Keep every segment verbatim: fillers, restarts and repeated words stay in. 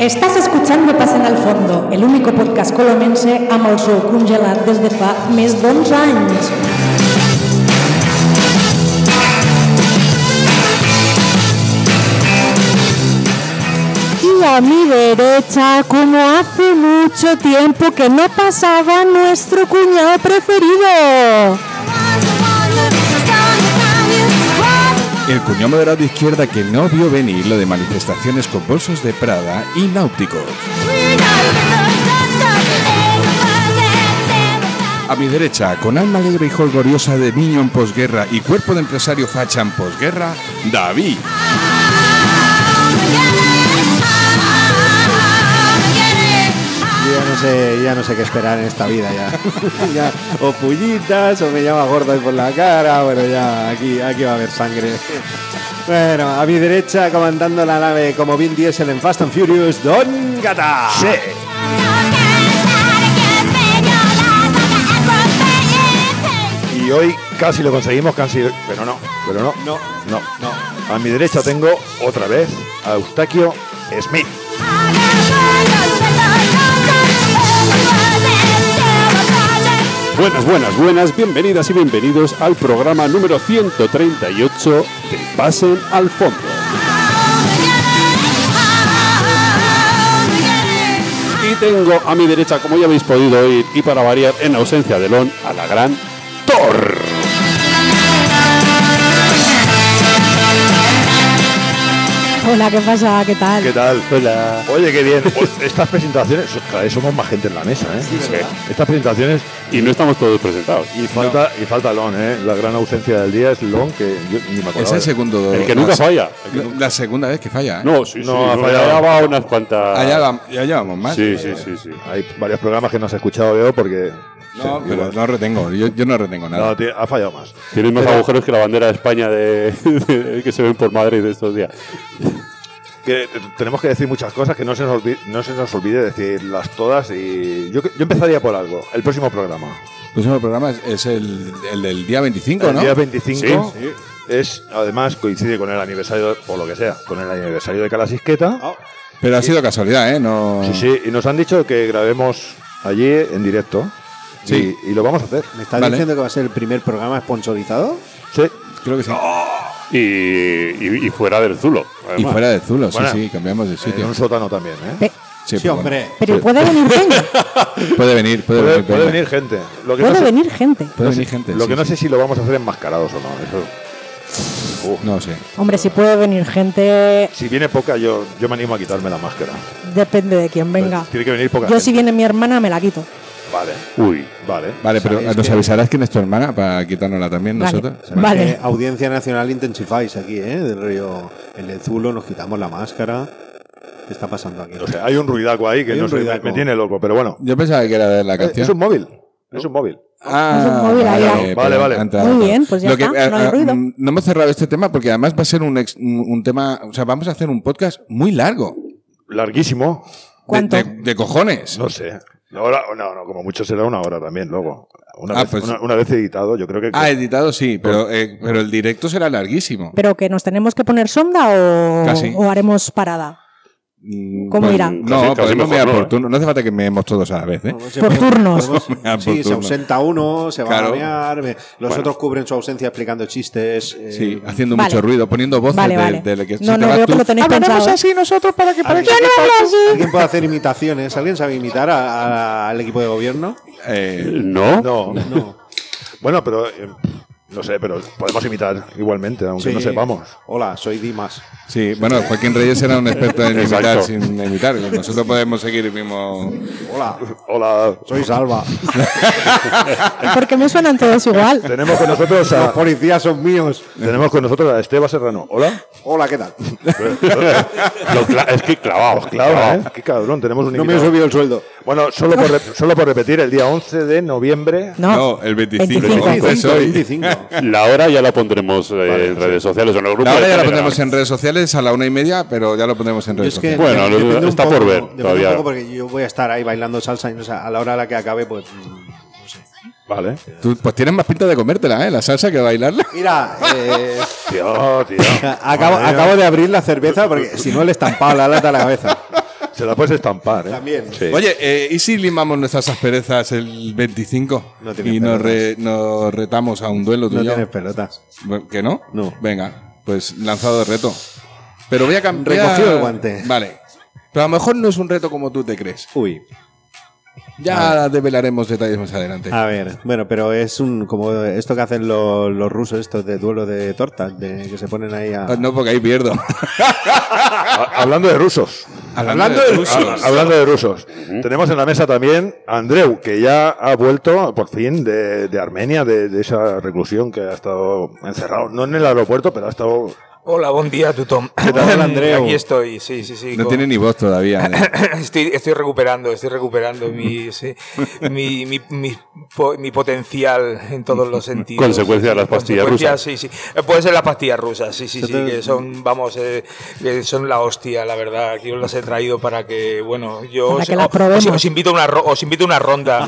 Estás escuchando Passen al Fondo, el único podcast colomense amb el sou congelat des de fa més d'onze anys. Y a mi derecha, como hace mucho tiempo que no pasaba, nuestro cuñado preferido. El cuñado moderado de izquierda que no vio venir lo de manifestaciones con bolsos de Prada y náuticos. A mi derecha, con alma alegre y jolgoriosa de niño en posguerra y cuerpo de empresario facha en posguerra, David. Ya no sé, ya no sé qué esperar en esta vida ya. ya o pullitas, o me llama gordo ahí por la cara. Bueno, ya aquí, aquí va a haber sangre. Bueno, a mi derecha, comandando la nave como Vin Diesel en Fast and Furious, Don Gata. Sí. Y hoy casi lo conseguimos, casi, pero no, pero no, No, no, no. A mi derecha tengo otra vez a Eustaquio Smith. Buenas, buenas, buenas, bienvenidas y bienvenidos al programa número ciento treinta y ocho de Passen al Fondo. Y tengo a mi derecha, como ya habéis podido oír, y para variar, en ausencia de Lon, a la gran Thor. Hola, ¿qué pasa? ¿Qué tal? ¿Qué tal? Hola. Oye, qué bien. Estas presentaciones, cada vez somos más gente en la mesa, ¿eh? Sí. Estas presentaciones, Y no estamos todos presentados. y falta, y falta Lon, ¿eh? La gran ausencia del día es Lon, que yo ni me acordaba. Es el segundo. El que nunca la, falla. El que La, nunca- la segunda vez que falla, ¿eh? No, sí, sí. No, ha no, fallado. ya va unas cuantas. Allá, va- ya llevamos más. Sí, sí, sí, sí. Hay varios programas que no has escuchado, veo, porque... No, sí, pero igual. no retengo. Yo, yo no retengo nada. No, tío, ha fallado más. Tienes más Pero- agujeros que la bandera de España de, de- que se ven por Madrid de estos días. Que t- tenemos que decir muchas cosas que no se nos olvide, no se nos olvide decirlas todas y yo, yo empezaría por algo. El próximo programa. El próximo programa es, es el, el del día veinticinco, El ¿no? día veinticinco Sí, sí. es, además, coincide con el aniversario, o lo que sea, con el aniversario de Calasisqueta. Pero ha sido casualidad, ¿eh? No... Sí, sí, y nos han dicho que grabemos allí en directo. Sí. Y, y lo vamos a hacer. ¿Me estás Vale. diciendo que va a ser el primer programa sponsorizado? Sí. Creo que sí. Y, y, y fuera del Zulo. Y además. fuera de Zulo, Bueno, sí, sí, cambiamos de En sitio. un sótano también, ¿eh? Pe- Sí, Sí, pero hombre. Pero Sí. puede venir gente. bueno. Puede venir, puede, Puede, venir. puede venga. venir gente. Lo que Puede no sé, venir gente. Puede no sé- venir gente. Lo sí, que no sí. sé si lo vamos a hacer enmascarados o no. Eso. Uf. No sé. Hombre, si puede venir gente, Si viene poca, yo, yo me animo a quitarme la máscara. depende de quién venga. Tiene que venir poca Yo gente. si viene mi hermana me la quito. Vale, Uy. vale. Vale, pero ¿Sabéis nos que- avisarás quién es tu hermana para quitárnosla también Vale. nosotros. Vale. Eh, Audiencia Nacional Intensifáis aquí, ¿eh? Del río. En el Zulo nos quitamos la máscara. ¿Qué está pasando aquí? O sea, hay un ruidaco ahí que Hay no un sé, me, ruidaco. me tiene loco, pero bueno. Yo pensaba que era de la Eh, canción. Es un móvil. Es un móvil. Ah, Es un móvil ahí, vale, ahí. pero Vale, vale. ha entrado. Muy bien, pues ya Lo que, está, no hay eh, ruido. mm, No hemos cerrado este tema porque además va a ser un, ex- un un tema, o sea, vamos a hacer un podcast muy largo. Larguísimo. De- ¿Cuánto? De, de cojones. No sé. Ahora, no, no, como mucho será una hora también luego. Una, Ah, vez, pues- una, una vez editado, yo creo que. Ah, editado sí, pero, eh, pero el directo será larguísimo. ¿Pero que nos tenemos que poner sonda o, Casi. o haremos parada? Mm, ¿Cómo pues, irá? No, Casi- casi podemos mejor mirar no, por ¿eh? turno. No hace falta que meemos todos a la vez, ¿eh? Se Por puede- turnos. podemos- Por sí, se turnos. ausenta uno, se va Claro. a mear. me- Los Bueno. otros cubren su ausencia explicando chistes. eh, Sí, haciendo Vale. mucho ruido, poniendo voces Vale, de, vale. de, de que si No, te no, vas veo tú, que lo tenéis hablaremos pensado, ¿eh? así nosotros para que parezca ¿Alguien, que ¿Alguien puede hacer imitaciones? ¿Alguien sabe imitar a- a- al equipo de gobierno? Eh, ¿No? No. No. Bueno, pero. eh, no sé, pero podemos imitar igualmente, aunque Sí. no sepamos. Hola, soy Dimas. sí, bueno, Joaquín Reyes era un experto en imitar Exacto. sin imitar. Nosotros podemos seguir el mismo. Hola, Hola. soy Salva. ¿Por qué me suenan todos igual? Tenemos con nosotros Los a. policías son míos. Tenemos con nosotros a Esteba Serrano. Hola. Hola, ¿qué tal? Lo cla- es que clavado. Claro, ¿eh? Qué cabrón, tenemos un No me he invitado. subido el sueldo. Bueno, solo por, re- solo por repetir, el día once de noviembre. No, No, el veinticinco. veinticinco. Eso hoy. veinticinco. La hora ya la pondremos eh, en redes sociales o en el grupo. Ahora de ya la Telegram. pondremos en redes sociales a la una y media, pero ya lo pondremos en Yo redes es que sociales. Bueno, depende un está poco, por ver depende todavía. un poco porque yo voy a estar ahí bailando salsa y no sé, a la hora a la que acabe, pues. mm, no sé. Vale. Tú, pues tienes más pinta de comértela, ¿eh? La salsa que bailarla. Mira, eh, Tío, tío. acabo, Madre mía. acabo de abrir la cerveza porque si no le he estampado la lata a la cabeza. Se la puedes estampar, ¿eh? También. Sí. Oye, eh, ¿y si limamos nuestras asperezas el veinticinco? No tienes y nos, pelotas. re- nos retamos a un duelo tú No y yo. tienes pelotas. Bueno, ¿que no? No. Venga, pues lanzado de reto. Pero voy a cambiar. Recogido el guante. Vale. Pero a lo mejor no es un reto como tú te crees. Uy. Ya develaremos detalles más adelante. A ver, bueno, pero es un como esto que hacen los, los rusos, estos de duelo de tortas, de que se ponen ahí a... Ah, No, porque ahí pierdo. Ha- Hablando de rusos. Hablando de rusos. Ha- Hablando de rusos. Tenemos en la mesa también a Andreu, que ya ha vuelto, por fin, de, de Armenia, de, de esa reclusión que ha estado encerrado. No en el aeropuerto, pero ha estado... Hola, buen día, Tutom. ¿Qué tal, Andreu? Aquí estoy, sí, sí, sí. No con- tiene ni voz todavía. ¿eh? Estoy, estoy recuperando, estoy recuperando mi, sí, mi, mi, mi, po- mi potencial en todos los sentidos. Consecuencia de las pastillas Consecuencias, rusas. Sí, sí. Eh, Puede ser las pastillas rusas, sí, sí, sí, Entonces- que son, vamos, eh, que son la hostia, la verdad. Aquí os las he traído para que, bueno, yo Para os, que las os- probemos. os invito a una, ro- os invito a una ronda.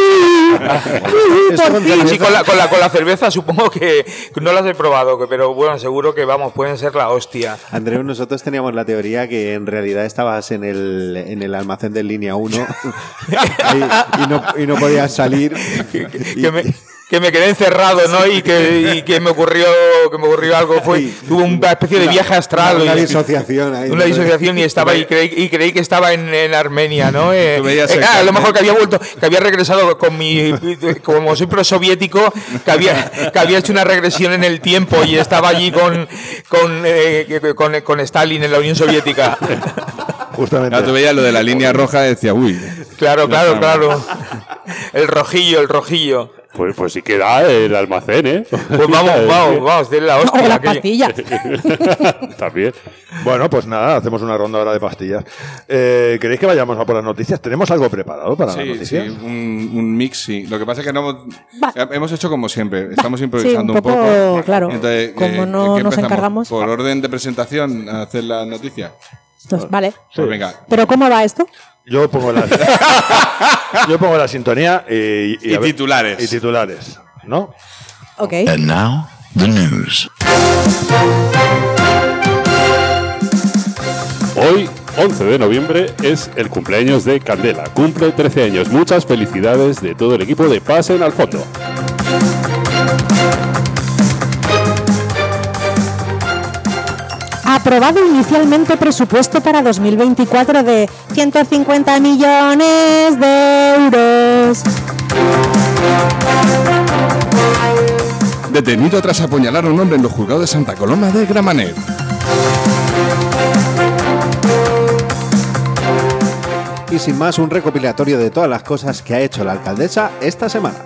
Esto con Sí, sí, cerveza. con la, con, la, con la cerveza supongo que no las he probado, que- pero bueno, seguro que, vamos, pueden ser la hostia. Andreu, nosotros teníamos la teoría que en realidad estabas en el, en el almacén de línea uno ahí, y, no, y no podías salir. Y- que me, que me quedé encerrado, ¿no? Y que, y que me ocurrió que me ocurrió algo, fue Ay, tuve una especie de una- viaje astral. Una y- disociación ahí. una disociación y estaba y creí, y creí que estaba en, en Armenia, ¿no? Eh, Tú veías eh, el ah, a lo carnet. mejor que había vuelto, que había regresado con mi, como soy prosoviético, que había, que había hecho una regresión en el tiempo y estaba allí con, con, eh, con, con Stalin en la Unión Soviética. Justamente. Claro, tú veías lo de la línea roja y decía, uy. Claro, claro, claro. El rojillo, el rojillo. Pues, pues sí que da el almacén, ¿eh? Pues vamos, vamos, vamos, de la hostia. O las aquello. pastillas. También. Bueno, pues nada, hacemos una ronda ahora de pastillas. Eh, ¿Queréis que vayamos a por las noticias? ¿Tenemos algo preparado para las Sí, sí, noticias? un, un mix, sí. Lo que pasa es que no hemos, Va. hemos hecho como siempre. Estamos Sí, improvisando un un poco, poco. claro. Entonces, Como eh, no ¿qué nos empezamos? encargamos. ¿Por orden de presentación a hacer la noticia? Entonces, vale. Pues venga. ¿Pero cómo va esto? Yo pongo la, yo pongo la sintonía y, Y a ver- titulares. Y titulares, ¿no? Ok. And now, the news. Hoy, once de noviembre, es el cumpleaños de Candela. Cumple trece años. Muchas felicidades de todo el equipo de Pasen al Fondo. Aprobado inicialmente presupuesto para dos mil veinticuatro de ciento cincuenta millones de euros. Detenido tras apuñalar a un hombre en los juzgados de Santa Coloma de Gramenet. Y sin más, un recopilatorio de todas las cosas que ha hecho la alcaldesa esta semana.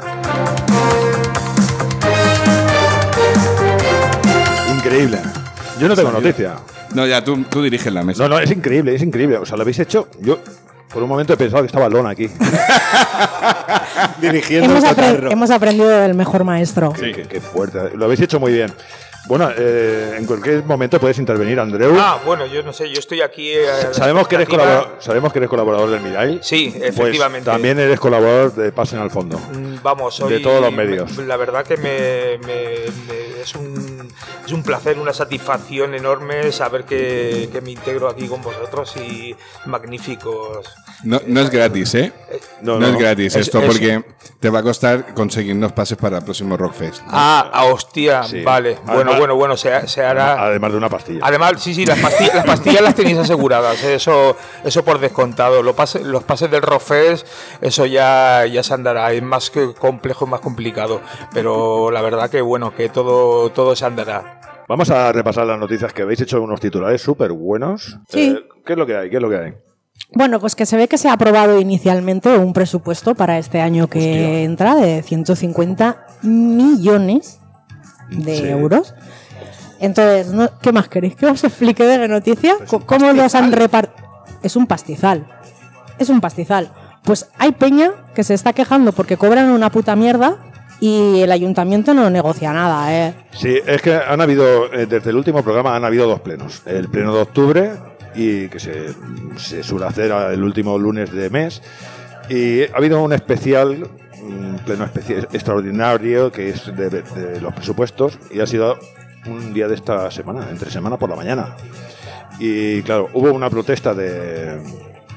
Increíble. Yo no tengo noticia. No, ya, tú, tú diriges la mesa. No, no, es increíble, es increíble. O sea, lo habéis hecho. Yo, por un momento he pensado que estaba Lona aquí. Dirigiendo Hemos, el apre- cotarro. hemos aprendido del mejor maestro. Qué, qué- qué fuerte. Lo habéis hecho muy bien. Bueno, eh, en cualquier momento puedes intervenir, Andreu. Ah, bueno, yo no sé, yo estoy aquí. eh, Sabemos que, eres activa- colaborador, sabemos que eres colaborador del Mirai. Sí, Pues efectivamente. también eres colaborador de Pasen al Fondo. Mm, Vamos, hoy, De todos los medios. La verdad que me, me- me- es, un, es un placer, una satisfacción enorme saber que, que me integro aquí con vosotros y magníficos. No, no es gratis, ¿eh? No, No, no, es no. gratis Es- esto, es- porque te va a costar conseguirnos pases para el próximo Rockfest. Ah, ah, hostia, Sí. vale. Bueno, Además- bueno, bueno, se, se hará. Además de una pastilla. Además, sí, sí, las pastillas, las pastillas las tenéis aseguradas, ¿eh? eso, eso por descontado. Los pases, los pases del Rockfest, eso ya, ya se andará. Es más que complejo, más complicado. Pero la verdad que bueno, que todo, todo se andará. Vamos a repasar las noticias que habéis hecho unos titulares súper buenos. Sí. Eh, ¿Qué es lo que hay? ¿Qué es lo que hay? Bueno, pues que se ve que se ha aprobado inicialmente un presupuesto para este año que Hostia. entra de ciento cincuenta millones de Sí. euros. Entonces, ¿no? ¿qué más queréis que os explique de la noticia? Pues un ¿Cómo los han pastizal. repartido? Es un pastizal. Es un pastizal. Pues hay peña que se está quejando porque cobran una puta mierda y el ayuntamiento no negocia nada, ¿eh? Sí, es que han habido, eh, desde el último programa han habido dos plenos. El pleno de octubre, y que se, se suele hacer el último lunes de mes. Y ha habido un especial, un pleno especial, extraordinario, que es de, de los presupuestos, y ha sido un día de esta semana, entre semana por la mañana. Y claro, hubo una protesta de,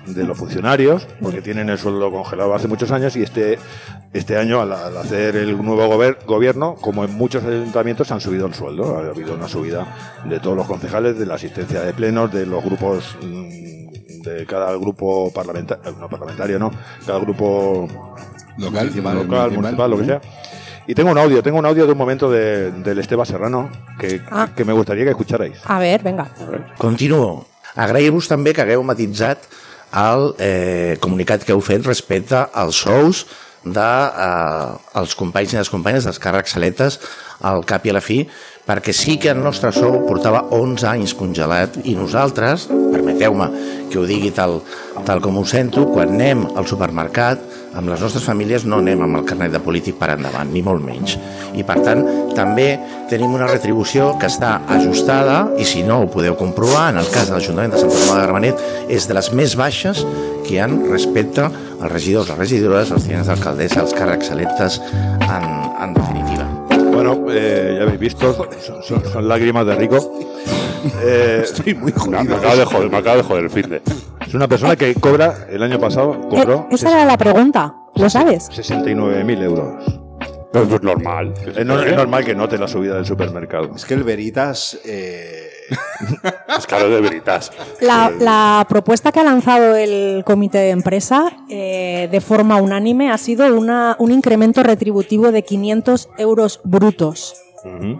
de los funcionarios, porque tienen el sueldo congelado hace muchos años, y este, este año, al, al hacer el nuevo gober, gobierno, como en muchos ayuntamientos, han subido el sueldo. Ha habido una subida de todos los concejales, de la asistencia de plenos, de los grupos, de cada grupo parlamentario, no parlamentario, no, cada grupo Local, municipal, municipal, local, municipal, lo que sea. Y tengo un audio, tengo un audio de un momento de, del Esteve Serrano que, Ah. que me gustaría que escucharais. A ver, venga. Continuo. Agrair-vos també que hagueu matitzat el eh, comunicat que heu fet respecte als sous dels de, eh, companys i les companyes dels càrrecs aletes al cap i a la fi, perquè sí que el nostre sou portava onze anys congelat i nosaltres, permeteu-me que ho digui tal, tal com ho sento, quan anem al supermercat amb les nostres famílies no anem amb el carnet de polític per endavant, ni molt menys. I per tant, també tenim una retribució que està ajustada, i si no ho podeu comprovar, en el cas de l'Ajuntament de Sant Pere de Gramenet, és de les més baixes que hi ha respecte als regidors, les regidores, als tinents d'alcaldessa, als càrrecs electes, en, en definitiva. Bueno, eh, ya habéis visto, son, son, son lágrimas de rico. Eh, Estoy muy jodido. Me acaba de joder, me acaba de joder el fin de. es una persona que cobra, el año pasado, cobró Eh, esa era la pregunta, ¿lo sabes? sesenta y nueve mil euros. Pero eso es normal. Es, no- es normal que note la subida del supermercado. Es que el Veritas... eh, Es caro de veritas. La, la propuesta que ha lanzado el comité de empresa eh, de forma unánime ha sido una, un incremento retributivo de quinientos euros brutos. Ujú.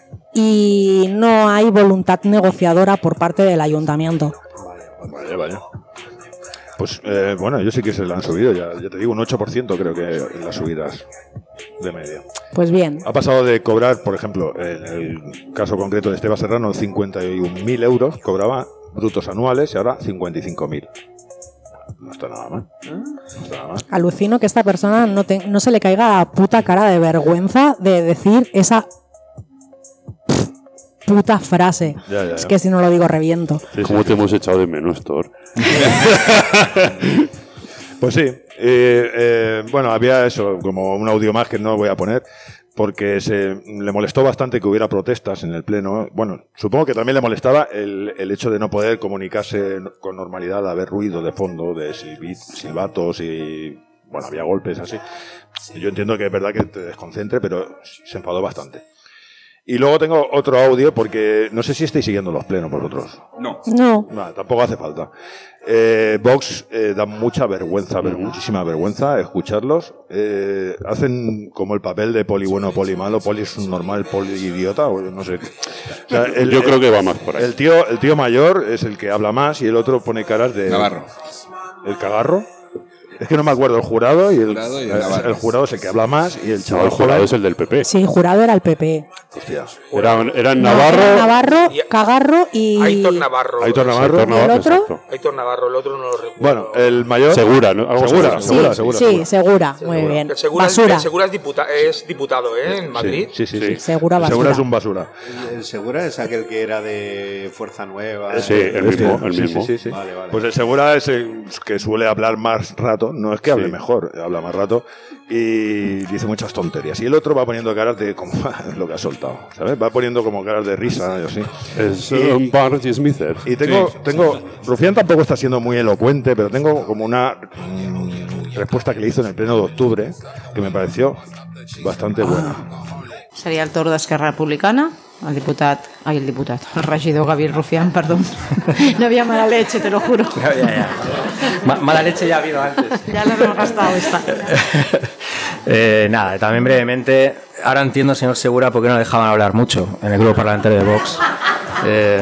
Y no hay voluntad negociadora por parte del ayuntamiento. Vale, vale. Pues eh, bueno, yo sí que se la han subido, ya, ya te digo, un ocho por ciento creo que en las subidas de media. Pues bien, Ha pasado de cobrar, por ejemplo, en el caso concreto de Esteve Serrano, cincuenta y un mil euros, cobraba brutos anuales, y ahora cincuenta y cinco mil. No está nada mal. No está nada mal. alucino que esta persona no, te- no se le caiga la puta cara de vergüenza de decir esa puta frase. Ya, ya, Es ya. que si no lo digo reviento. ¿Cómo te hemos echado de menos, Thor? Pues sí, eh, eh, bueno, había eso, como un audio más que no voy a poner, porque se le molestó bastante que hubiera protestas en el Pleno. Bueno, supongo que también le molestaba el, el hecho de no poder comunicarse con normalidad, de haber ruido de fondo, de silbi- silbatos y, bueno, había golpes así. Yo entiendo que es verdad que te desconcentre, pero se enfadó bastante. Y luego tengo otro audio, porque no sé si estáis siguiendo los plenos vosotros. No. No, No, tampoco hace falta. Eh, Vox eh, da mucha vergüenza, ver- muchísima vergüenza escucharlos. Eh, hacen como el papel de poli bueno, poli malo, poli es un normal, poli idiota, o no sé. O sea, el- Yo creo el- que va más por ahí. El tío, el tío mayor es el que habla más y el otro pone caras de... Navarro. ¿El cagarro? Es que no me acuerdo, el jurado y el, Jurado y el el- Navarro. el jurado es el que habla más y el No, chaval el jurado joven- es el del P P. sí, jurado era el P P. Hostia. Eran, eran No, Navarro. era Navarro, Y- Cagarro y... Aitor Navarro. Aitor Navarro. Aitor ¿Y el otro? exacto. Aitor Navarro, el otro no lo recuerdo. Bueno, el mayor... Segura, ¿no? Algo Segura, así. Sí, segura, segura, sí, segura. segura. Muy bien. El Segura, es, Basura. el Segura es, diputa- es diputado, ¿eh? En Madrid. Sí, sí, sí. Sí. sí. Segura El basura. Segura es un basura. el, el Segura es aquel que era de Fuerza Nueva. Sí, el mismo, el Sí, mismo. sí, sí, sí. Vale, vale. Pues el Segura es el que suele hablar más rato, no es que hable Sí. mejor, habla más rato y dice muchas tonterías. Y el otro va poniendo caras de como lo que ha soltado, ¿sabes? Va poniendo como caras de risa y así. Es Y- un Barney Smither. Y tengo, tengo, Rufián tampoco está siendo muy elocuente, pero tengo como una mm, respuesta que le hizo en el pleno de octubre que me pareció bastante buena. Seria el torn d'Esquerra Republicana, el diputat, ai, el diputat, el regidor Gabriel Rufián, perdón. No había mala leche, te lo juro. Ya, ya, ya. Ma- mala leche ya ha habido antes. Ya la hemos gastado esta. Eh, nada, también brevemente, ahora entiendo, señor Segura, por qué no dejaban hablar mucho en el grupo parlamentario de Vox. Eh,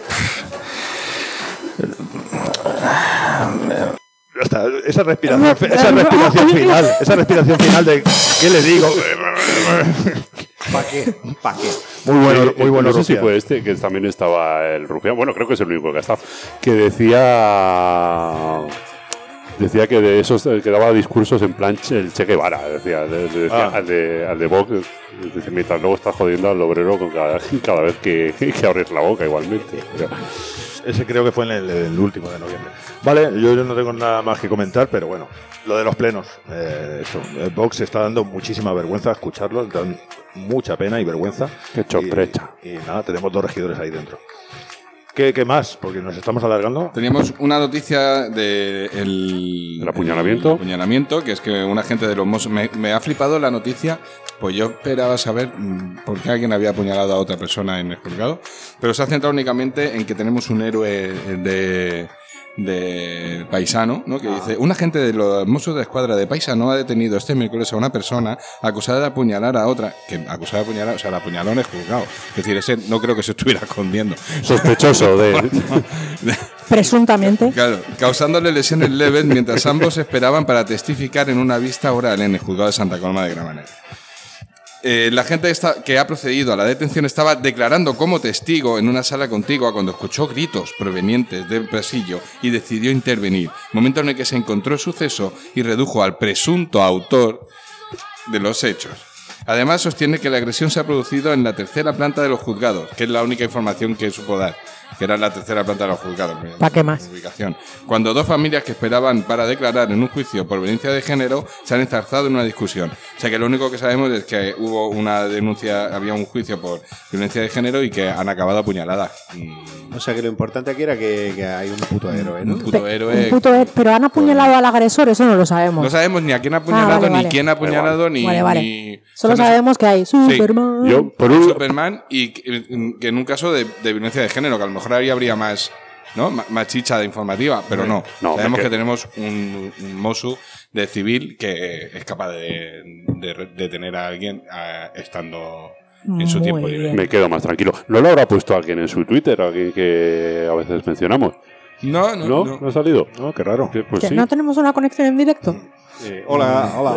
Ya está, esa respiración, esa respiración final, esa respiración final de ¿qué le digo? ¿Para qué? ¿Para qué? Muy bueno, Sí, muy bueno. No sé si Rufián. fue este, que también estaba el Rufián. Bueno, creo que es el único que ha estado. Que decía. Decía que de esos que daba discursos en plan che- el Che Guevara. Decía, de- de- decía Ah. al, de, al de Vox. Dice, mientras luego estás jodiendo al obrero con cada, cada vez que, que abres la boca, igualmente. Pero, Ese creo que fue en el, el último de noviembre. Vale, yo, yo no tengo nada más que comentar, pero bueno, lo de los plenos. Eh, eso, eh, Vox está dando muchísima vergüenza escucharlo, dan mucha pena y vergüenza. Qué sorpresa. Y, y nada, tenemos dos regidores ahí dentro. ¿Qué, ¿Qué más? Porque nos estamos alargando. Teníamos una noticia de el, ¿El apuñalamiento? El apuñalamiento, que es que un agente de los Mossos... Me, me ha flipado la noticia, pues yo esperaba saber mm, por qué alguien había apuñalado a otra persona en el juzgado, pero se ha centrado únicamente en que tenemos un héroe de... de Paisano, ¿no? Que Ah. dice: un agente de los Mossos de Escuadra de Paisano ha detenido este miércoles a una persona acusada de apuñalar a otra, que acusada de apuñalar, o sea, la apuñaló en el juzgado. Es decir, ese no creo que se estuviera escondiendo. Sospechoso de... Presuntamente. Claro, causándole lesiones leves mientras ambos esperaban para testificar en una vista oral en el juzgado de Santa Coloma de Gramenet. Eh, la gente esta, que ha procedido a la detención estaba declarando como testigo en una sala contigua cuando escuchó gritos provenientes del pasillo y decidió intervenir, momento en el que se encontró el suceso y redujo al presunto autor de los hechos. Además, sostiene que la agresión se ha producido en la tercera planta de los juzgados, que es la única información que supo dar, que era la tercera planta de los juzgados. ¿Para qué más? Ubicación. Cuando dos familias que esperaban para declarar en un juicio por violencia de género se han enzarzado en una discusión. O sea que lo único que sabemos es que hubo una denuncia, había un juicio por violencia de género y que han acabado apuñaladas. O sea que lo importante aquí era que, que hay un puto héroe, ¿no? Un puto Pe- héroe. un puto he- pero han apuñalado al agresor, eso no lo sabemos. No sabemos ni a quién ha Ah, apuñalado, vale, ni vale. quién ha apuñalado, ni... Vale, vale. ni- Solo Son- sabemos que hay Superman. Yo, por Hay un... Superman y que, que en un caso de, de violencia de género, que a lo mejor ahí habría más, ¿no? M- más chicha de informativa, pero no. No, Sabemos me que quedo. tenemos un, un Mosu de civil que es capaz de, de detener a alguien a- estando en su Muy tiempo libre. bien. Me quedo más tranquilo. ¿No lo habrá puesto alguien en su Twitter, alguien que a veces mencionamos? No, no, ¿No? no. ¿No ha salido? No, qué raro. Que, Pues ¿Que sí. ¿No tenemos una conexión en directo? Eh, hola, hola.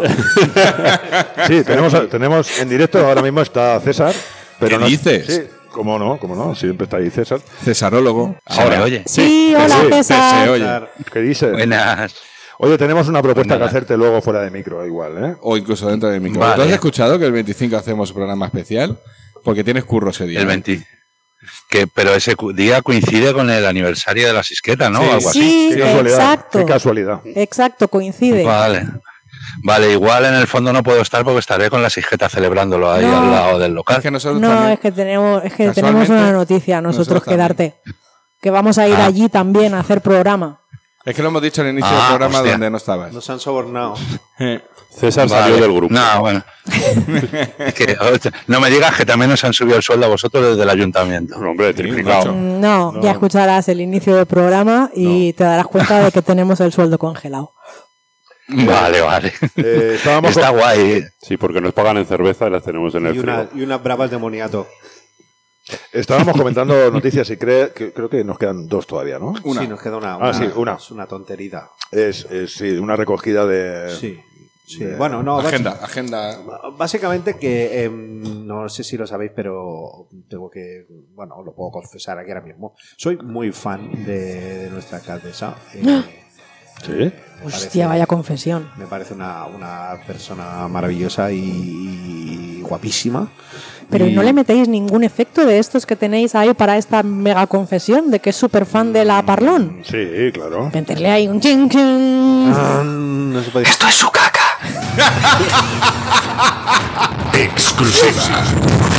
Sí, tenemos, tenemos en directo ahora mismo está César. Pero ¿Qué no, dices? Sí, cómo no, cómo no, siempre está ahí César. Cesarólogo. ¿Se me oye? Sí, hola, sí, César. Se oye. ¿Qué dices? Buenas. Oye, tenemos una propuesta Pues nada. que hacerte luego fuera de micro, igual, ¿eh? O incluso dentro de mi micro. Vale. ¿Tú has escuchado que el veinticinco hacemos programa especial? Porque tienes curro ese día. El ¿no? veinte. Que, pero ese cu- día coincide con el aniversario de la Sisqueta, ¿no? Sí, O algo así. Sí, Qué casualidad. exacto. Qué casualidad. Exacto, coincide. Vale. Vale, igual en el fondo no puedo estar porque estaré con la Sisqueta celebrándolo ahí No. al lado del Es local. que nosotros No, también- es que tenemos, es que tenemos Casualmente, una noticia nosotros nosotros que también. darte. Que vamos a ir Ah. allí también a hacer programa. Es que lo hemos dicho al inicio Ah, del programa hostia. donde no estabas. Nos han sobornado. César Vale. salió del grupo. No, bueno. Es que, hostia, no me digas que también os han subido el sueldo a vosotros desde el ayuntamiento. No, hombre, triplicado. Mm, No, ya escucharás el inicio del programa y te darás cuenta de que tenemos el sueldo congelado. Vale, vale. Eh, estábamos Está con- guay. ¿eh? Sí, porque nos pagan en cerveza y las tenemos en el Y, una, frío. y unas bravas de moniato. Estábamos comentando noticias y cre- que, creo que nos quedan dos todavía, ¿no? Una. Sí, nos queda una. Ah, sí, una. Es una tontería. Es, es, sí, una recogida de... Sí. sí. de- Bueno, no. Agenda, agenda. bas- Básicamente que em, no sé si lo sabéis, pero tengo que, bueno, lo puedo confesar aquí ahora mismo. Soy muy fan de, de nuestra alcaldesa. Eh, Sí. me Hostia, parece- vaya confesión. Me parece una, una persona maravillosa y, y guapísima. Pero ¿y no le metéis ningún efecto de estos que tenéis ahí para esta mega confesión de que es súper fan de la Parlón? Sí, claro. Meterle ahí un ching ching. Ah, no se puede. Esto es su caca. Exclusiva.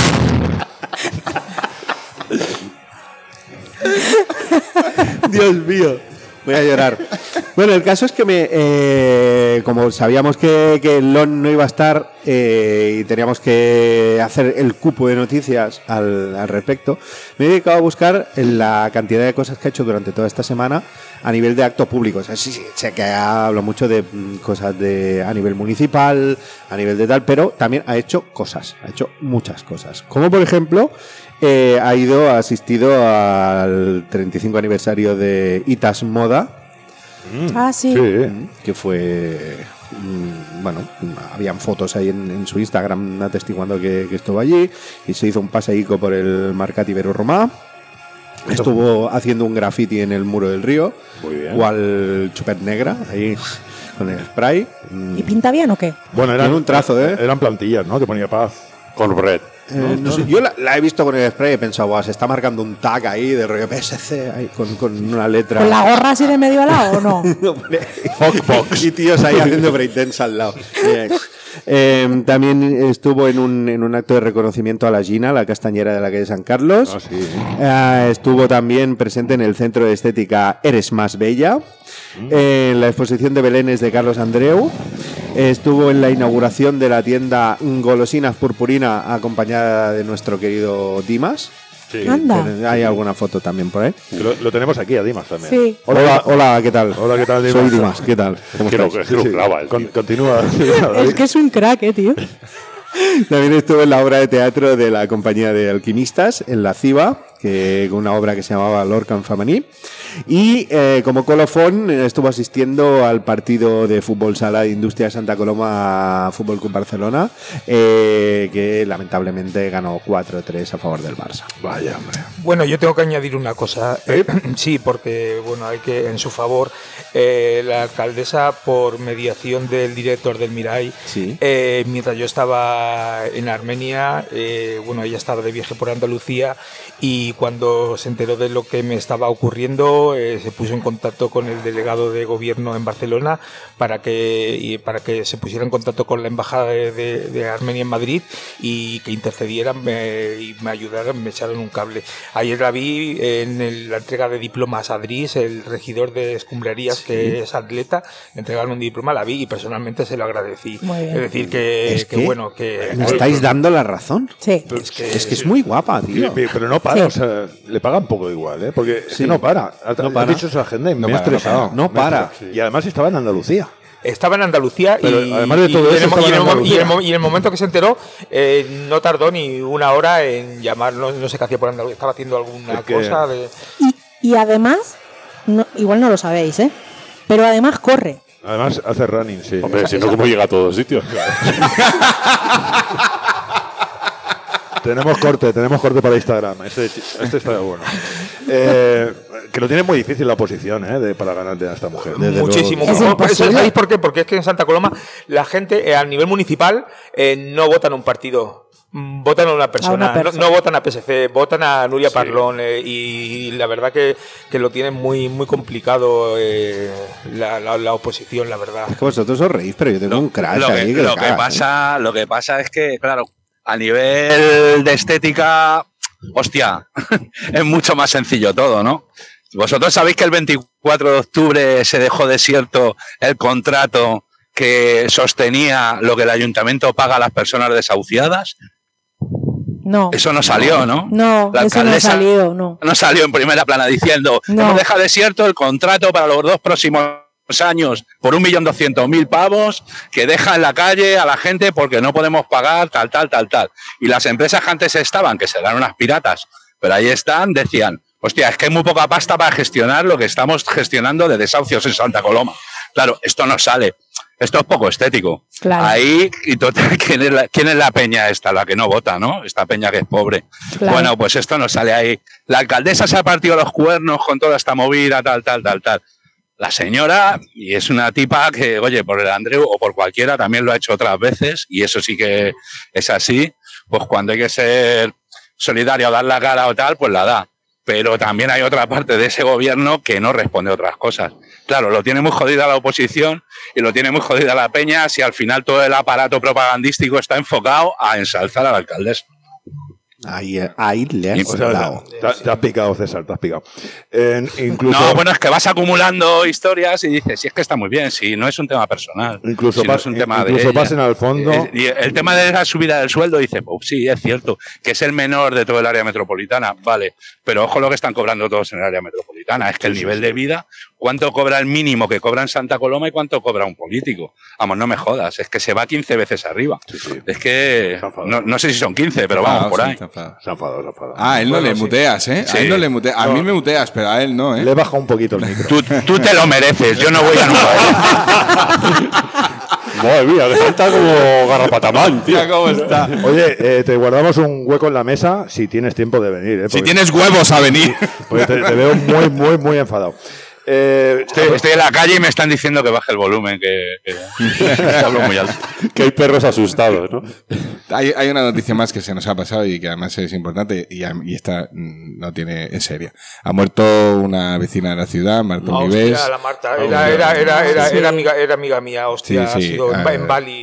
Dios mío. Voy a llorar. Bueno, el caso es que me, eh, como sabíamos que, que el Lon no iba a estar eh, y teníamos que hacer el cupo de noticias al, al respecto, me he dedicado a buscar la cantidad de cosas que ha hecho durante toda esta semana a nivel de acto público. O sea, sí, sí, sé que hablo mucho de mm, cosas de a nivel municipal, a nivel de tal, pero también ha hecho cosas, ha hecho muchas cosas. Como por ejemplo, eh, ha ido, ha asistido al treinta y cinco aniversario de Itas Moda, Ah, sí. Sí. que fue, mm, bueno, habían fotos ahí en, en su Instagram atestiguando que, que estuvo allí, y se hizo un paseico por el Mercat Ibero Romà. Estuvo haciendo un graffiti en el muro del río, Muy bien. cual chupet negra, ahí con el spray. ¿Y pinta bien o qué? Bueno, eran Tiene un trazo, ¿eh? Eran plantillas, ¿no? Que ponía paz. Con red. Eh, no sé, yo la, la he visto con el spray y he pensado, "Buah, se está marcando un tag ahí de rollo P S C, ahí, con, con una letra. ¿Con la gorra así de medio al lado o no? Hombre, y tíos ahí haciendo breakdance al lado. Bien. Eh, también estuvo en un, en un acto de reconocimiento a la Gina, la castañera de la calle San Carlos. Ah, sí. Eh, estuvo también presente en el Centro de Estética Eres Más Bella, eh, en la exposición de Belénes de Carlos Andreu. Eh, estuvo en la inauguración de la tienda Golosinas Purpurina, acompañada de nuestro querido Dimas. Sí. Anda. Hay alguna foto también por ahí. Lo, lo tenemos aquí a Dimas también. Sí. Hola, hola, ¿qué tal? Hola, ¿qué tal, Dimas? Soy Dimas, ¿qué tal? ¿Cómo Que lo, estáis? que lo clava, el Con- tío. continúa. Es que es un crack, eh, tío. También estuvo en la obra de teatro de la compañía de alquimistas, en la CIBA, que, una obra que se llamaba Lorcan Femení. Y eh, como colofón eh, estuvo asistiendo al partido de fútbol sala de Industria Santa Coloma Fútbol Club Barcelona, eh, que lamentablemente ganó cuatro tres a favor del Barça. Vaya, hombre. Bueno, yo tengo que añadir una cosa. Eh, sí, porque bueno, hay que en su favor eh, la alcaldesa, por mediación del director del Mirai, Sí. eh, mientras yo estaba en Armenia, eh, bueno, ella estaba de viaje por Andalucía y cuando se enteró de lo que me estaba ocurriendo, eh, se puso en contacto con el delegado de gobierno en Barcelona para que y para que se pusiera en contacto con la embajada de, de- de Armenia en Madrid y que intercedieran me- y me ayudaran, me echaron un cable. Ayer la vi en el- la entrega de diplomas a Dris, el regidor de escumbrerías, que es atleta, le entregaron un diploma, la vi y personalmente se lo agradecí. Muy bien. Es decir, que, Es que que bueno, que... Me estáis dando la razón. Sí. Es que, Es que es muy guapa, tío. Sí, pero no para, Sí. o sea, le pagan poco igual, ¿eh? Porque es Sí. que no para. Ha, No ha para. dicho su agenda y No me ha para, no estresado. para. No Me ha para. estresado. Y además estaba en Andalucía. Estaba en Andalucía Pero y, además de y- todo y en eso el mo- estaba y en en el mo- y en el Andalucía. mo- y en el momento que se enteró eh, no tardó ni una hora en llamar, no, no sé qué hacía por Andalucía, estaba haciendo alguna Es que- cosa de... Y, y además, no- igual no lo sabéis, ¿eh? Pero además corre. Además hace running, sí. Hombre, si no, ¿cómo llega a todos sitios? Tenemos corte, tenemos corte para Instagram. Este, este está bueno. Eh, que lo tiene muy difícil la oposición, ¿eh? De, para ganarle a esta mujer. Desde Muchísimo. luego. Es Por- por eso, imposible. ¿sabéis por qué? Porque es que en Santa Coloma la gente eh, a nivel municipal eh, no votan a un partido. Mm, Votan a una persona, una no, persona. no votan a P S C, votan a Nuria Parlón eh, y, la verdad que, que lo tienen muy muy complicado eh, la, la- la oposición, la verdad. Es que vosotros os reís, pero yo tengo un crash lo ahí que, que lo te que cagas, ¿eh? pasa, lo que pasa es que, claro, a nivel de estética, hostia, es mucho más sencillo todo, ¿no? Vosotros sabéis que el veinticuatro de octubre se dejó desierto el contrato que sostenía lo que el ayuntamiento paga a las personas desahuciadas. No. Eso no salió, ¿no? No, La eso no ha alcaldesa salido, no. no salió en primera plana diciendo No. hemos dejado desierto el contrato para los dos próximos años por un millón doscientos mil pavos que deja en la calle a la gente porque no podemos pagar tal, tal, tal, tal. Y las empresas que antes estaban, que serán unas piratas, pero ahí están, decían, hostia, es que hay muy poca pasta para gestionar lo que estamos gestionando de desahucios en Santa Coloma. Claro, esto no sale. Esto es poco estético. Claro. Ahí, y total, ¿quién es, la, ¿quién es la peña esta? La que no vota, ¿no? Esta peña que es pobre. Claro. Bueno, pues esto no sale ahí. La alcaldesa se ha partido los cuernos con toda esta movida, tal, tal, tal, tal. La señora, y es una tipa que, oye, por el Andreu o por cualquiera, también lo ha hecho otras veces, y eso sí que es así, pues cuando hay que ser solidario o dar la cara o tal, pues la da. Pero también hay otra parte de ese gobierno que no responde a otras cosas. Claro, lo tiene muy jodida la oposición y lo tiene muy jodida la peña si al final todo el aparato propagandístico está enfocado a ensalzar a la alcaldesa. Ahí, ahí le has O sea, dado. te, te has picado, César, te has picado. Eh, incluso, No, bueno, es que vas acumulando historias y dices, si es que está muy bien, si no es un tema personal. incluso, si no pa- es un tema de incluso ella. pasen al fondo. Eh, Y el tema de la subida del sueldo, dice, pues sí, es cierto, que es el menor de todo el área metropolitana, vale, pero ojo lo que están cobrando todos en el área metropolitana, es que el nivel de vida, ¿cuánto cobra el mínimo que cobra en Santa Coloma y cuánto cobra un político? Vamos, no me jodas, es que se va quince veces arriba. Sí, sí. Es que, Se ha enfadado. no, no sé si son quince, pero vamos, por ahí. Se ha enfadado, se ha enfadado. Ah, a él no Bueno, le sí. muteas, ¿eh? A Sí. él no le muteas. A No. mí me muteas, pero a él no, ¿eh? Le he bajado un poquito el micro. Tú, tú te lo mereces, yo no voy a nunca. Madre mía, que salta como garrapatamán, tío. Mira cómo está. Oye, eh, te guardamos un hueco en la mesa si tienes tiempo de venir. ¿eh? Si Porque- tienes huevos a venir. porque te, te veo muy, muy, muy enfadado. Eh, Estoy, estoy en la calle y me están diciendo que baje el volumen, que, que, que hablo muy alto. Que hay perros asustados, ¿no? Hay, hay una noticia más que se nos ha pasado y que además es importante y, a- y esta mm, no tiene en serio. Ha muerto una vecina de la ciudad, Marta Olives. Hostia, la Marta, era, era, era, era, Sí. era, amiga, era amiga mía, hostia, Sí, sí, ha sido en, ah, en Bali. eh, hostia.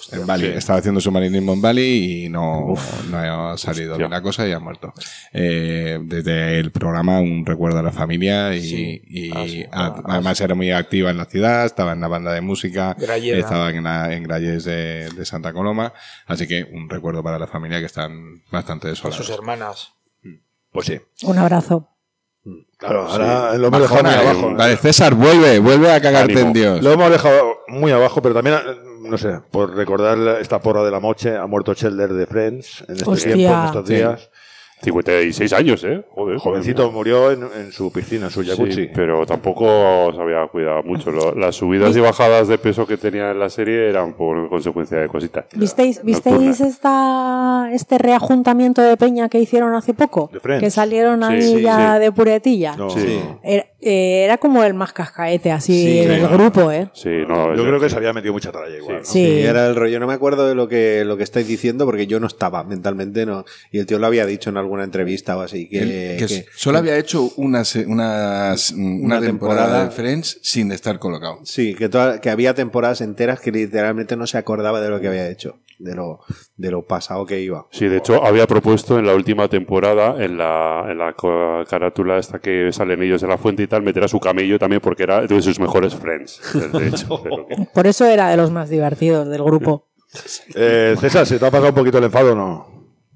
En Bali. Sí. Estaba haciendo submarinismo en Bali y no, no ha salido bien la cosa y ha muerto. Eh, desde el programa un recuerdo a la familia y, Sí. y Ah, sí. a- Ah, además sí. era muy activa en la ciudad, estaba en la banda de música, Grallera. estaba en, la, en Gralles de, de Santa Coloma, así que un recuerdo para la familia que están bastante Con desolados. sus hermanas. Pues sí. Un abrazo. Claro, ahora lo hemos dejado muy Bajona, abajo. eh. Vale, César, vuelve, vuelve a cagarte Ánimo. en Dios. Lo hemos dejado muy abajo, pero también, eh, no sé, por recordar esta porra de la moche, ha muerto Chandler de Friends en este Hostia. tiempo, en estos Sí. días. cincuenta y seis años, ¿eh? Joder. Jovencito murió en, en su piscina, en su jacuzzi. Sí, pero tampoco se había cuidado mucho. Lo- las subidas y bajadas de peso que tenía en la serie eran por consecuencia de cositas. ¿Visteis, ¿visteis Nocturnas. esta, este reajuntamiento de Peña que hicieron hace poco? De Friends. Que salieron ahí Sí, sí, ya sí. de puretilla. No, Sí. no. Era, eh, era como el más cascaete así Sí, del sí. grupo, ¿eh? Sí, no, Yo creo que se había metido mucha tralla igual. ¿no? Sí. Sí, era el rollo. No me acuerdo de lo que, lo que estáis diciendo porque yo no estaba mentalmente, no. Y el tío lo había dicho en alguna entrevista o así. Que, Él- que que- solo había hecho una, se- unas- una, Una temporada, temporada. de Friends sin estar colocado. sí, que, toda- que había temporadas enteras que literalmente no se acordaba de lo que había hecho, de lo, de lo pasado que iba. Sí, de hecho, había propuesto en la última temporada, en la, en la co- carátula esta que salen ellos de la fuente y tal, meter a su camello también porque era de sus mejores friends. De hecho, pero que- Por eso era de los más divertidos del grupo. Eh, César, ¿se te ha pasado un poquito el enfado o no?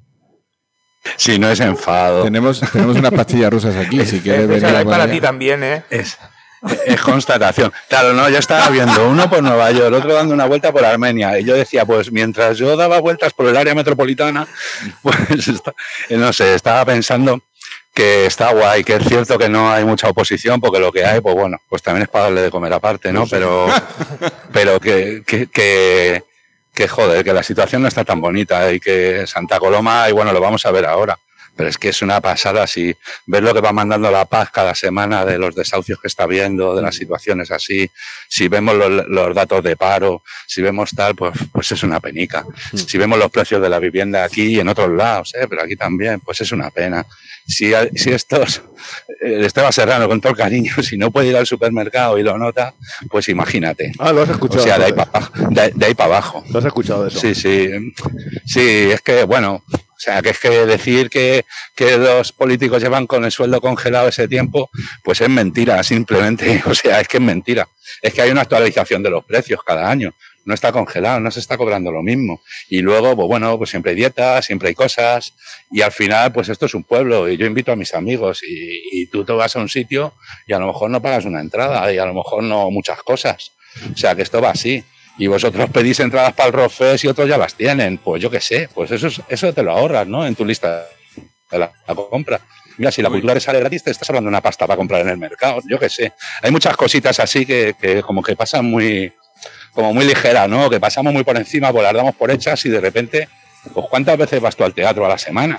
Si no es enfado. Tenemos, tenemos unas pastillas rusas aquí, si quieres Eh, venir esa a es para poner- ti también, ¿eh? Es, es constatación. Claro, no, yo estaba viendo uno por Nueva York, otro dando una vuelta por Armenia. Y yo decía, pues mientras yo daba vueltas por el área metropolitana, pues está- no sé, estaba pensando que está guay, que es cierto que no hay mucha oposición, porque lo que hay, pues bueno, pues también es para darle de comer aparte, ¿no? Pero, pero que, que, que, que joder, que la situación no está tan bonita y que Santa Coloma, y bueno, lo vamos a ver ahora. Pero es que es una pasada si ves lo que va mandando La Paz cada semana de los desahucios que está viendo, de las situaciones así, si vemos los, los datos de paro, si vemos tal, pues, pues es una penica. Si vemos los precios de la vivienda aquí y en otros lados, ¿eh? Pero aquí también, pues es una pena. Si, si estos, eh, Esteban Serrano, con todo el cariño, si no puede ir al supermercado y lo nota, pues imagínate. Ah, lo has escuchado. O sea, de ahí entonces. para de, de ahí para abajo. ¿Lo has escuchado de eso? Sí, sí. Sí, es que, bueno, o sea, que es que decir que, que los políticos llevan con el sueldo congelado ese tiempo, pues es mentira, simplemente. O sea, es que es mentira. Es que hay una actualización de los precios cada año. No está congelado, no se está cobrando lo mismo. Y luego, pues bueno, pues siempre hay dietas, siempre hay cosas. Y al final, pues esto es un pueblo. Y yo invito a mis amigos. Y, y tú te vas a un sitio y a lo mejor no pagas una entrada y a lo mejor no muchas cosas. O sea, que esto va así. Y vosotros pedís entradas para el Rockfest y otros ya las tienen. Pues yo qué sé, pues eso, es- eso te lo ahorras, ¿no? En tu lista de la, la compra. Mira, si la cultura te sale gratis, te estás hablando de una pasta para comprar en el mercado. Yo qué sé. Hay muchas cositas así que, que como que pasan muy, como muy ligeras, ¿no? Que pasamos muy por encima, pues las damos por hechas y de repente, pues ¿cuántas veces vas tú al teatro a la semana?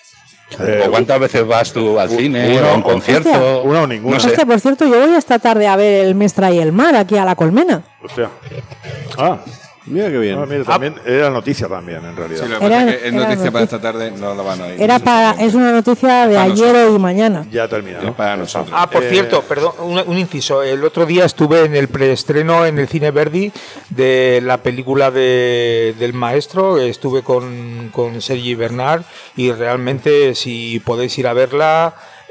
Eh, ¿O cuántas veces vas tú al cine una o a un o- concierto? Una o ninguna. No sé. Hostia, por cierto, yo voy esta tarde a ver el Mestra y el Mar aquí a la Colmena. Hostia. Ah, Mira qué bien. ah, mira, también era noticia también, en realidad. Sí, lo que Era- pasa es que es era noticia para noticia. esta tarde, no lo van a oír. Era para, es una noticia de Para ayer nosotros. y mañana. Ya ha terminado. Es para nosotros. Ah, por Eh, cierto, perdón, un, un inciso. El otro día estuve en el preestreno en el Cine Verdi de la película de, del maestro. Estuve con, con Sergi Bernard y realmente si podéis ir a verla,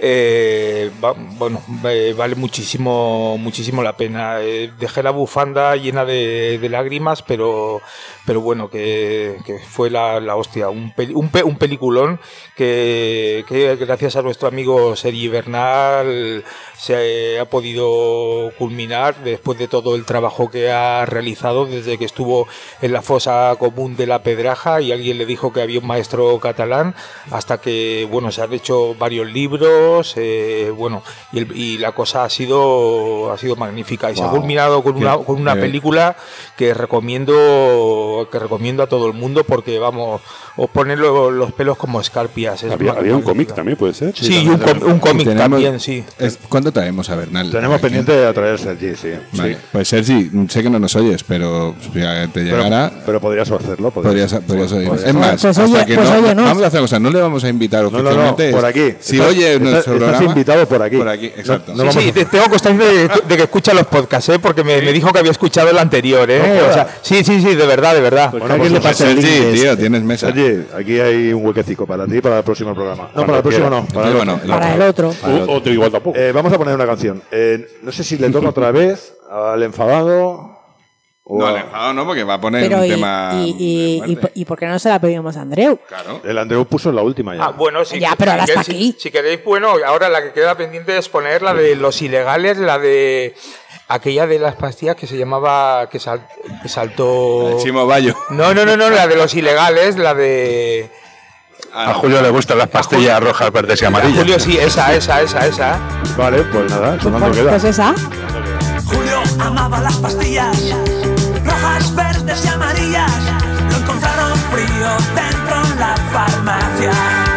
eh, va- bueno, eh, vale muchísimo, muchísimo la pena. Eh, dejé la bufanda llena de, de lágrimas, pero, pero bueno, que, que fue la, la hostia. Un, peli- un, pe- un peliculón que, que gracias a nuestro amigo Sergi Bernal se ha podido culminar después de todo el trabajo que ha realizado desde que estuvo en la fosa común de la Pedraja y alguien le dijo que había un maestro catalán hasta que, bueno, se han hecho varios libros, eh, bueno, y, el- y la cosa ha sido ha sido magnífica y se ha Wow. culminado con una, con una Qué- película que recomiendo que recomiendo a todo el mundo porque, vamos, os pone lo- los pelos como escarpias. Es Había, más- había un más cómic divertido. también, ¿puede ser? Sí, y un, com- un cómic Tenemos- también, sí. es- ¿Cuándo traemos a Bernal? Tenemos Aquí. pendiente de atraer a Sergi, sí. Vale, sí. pues Sergi, sé que no nos oyes, pero si te Pero, llegara, pero podrías hacerlo. podrías, podrías oír. podrías- Es más, Pues hasta oye- que pues no, óyenos. vamos a hacer cosa, no le vamos a invitar No, no, no, oficialmente. por aquí. Si Estás- oye estás- nuestro estás programa, invitado por aquí. Por aquí, exacto. No Sí, vamos sí, a- te- tengo constancia de, de que escucha los podcasts, ¿eh? Porque me, me dijo que había escuchado el anterior, ¿eh? No O jodas. sea, sí, sí, sí, de verdad, de verdad. Pues Bueno, ¿a quién le pasa el link Sergi, de tío, este? tienes mesa. Oye, aquí hay un huequecico para ti para el próximo programa. No, Cuando para el próximo quiera. no. Para el Bueno, otro. el Para el otro. O, o te igual tampoco. Eh, vamos a poner una canción. Eh, no sé si le toca otra vez al enfadado. O No, a- el enfadado no, porque va a poner Pero un y, tema. y, y, fuerte. y, por- ¿y por qué no se la pedimos a Andreu? Claro. El Andreu puso en la última ya. Ah, bueno, sí. Ya, pero ahora si está queréis- aquí. Si, si queréis, bueno, ahora la que queda pendiente es poner la de los ilegales, la de aquella de las pastillas que se llamaba que, sal- que saltó. El Chimo Bayo. No, no, no, no, la de los ilegales, la de A Julio le gustan las pastillas rojas, verdes y a amarillas. Julio, sí, esa, esa, esa, esa. Vale, pues nada, sonando Pues, queda. pues esa. Julio amaba las pastillas rojas, verdes y amarillas. Lo encontraron frío dentro de la farmacia.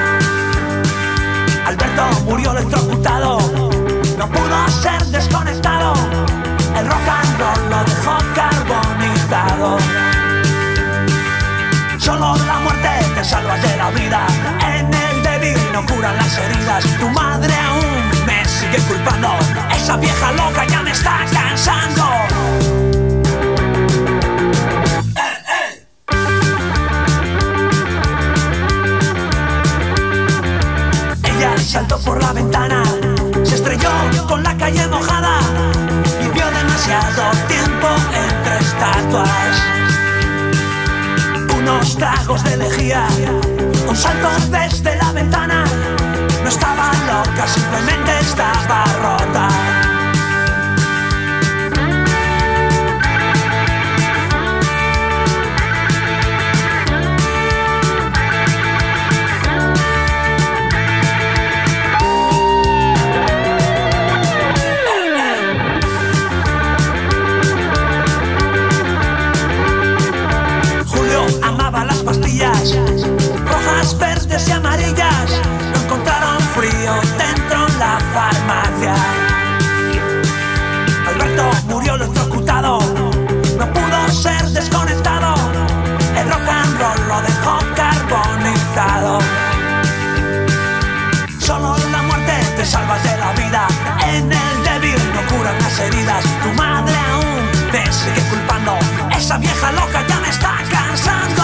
Alberto murió electrocutado, no pudo ser desconectado. El rock and roll lo dejó carbonizado. Solo la muerte te salvas de la vida. En el débil no curan las heridas. Tu madre aún me sigue culpando. Esa vieja loca ya me está cansando. Ella saltó por la ventana, se estrelló con la calle mojada. Vivió demasiado tiempo entre estatuas. Unos tragos de lejía, un salto desde la ventana. No estaba loca, simplemente estaba rota. Julio amaba las pastillas rojas, verdes y amarillas. Lo encontraron frío dentro de la farmacia. Alberto murió electrocutado, no pudo ser desconectado. El rock and roll lo dejó carbonizado. Solo la muerte te salvas de la vida. En el débil no curan las heridas. Tu madre aún te sigue culpando. Esa vieja loca ya me está cansando.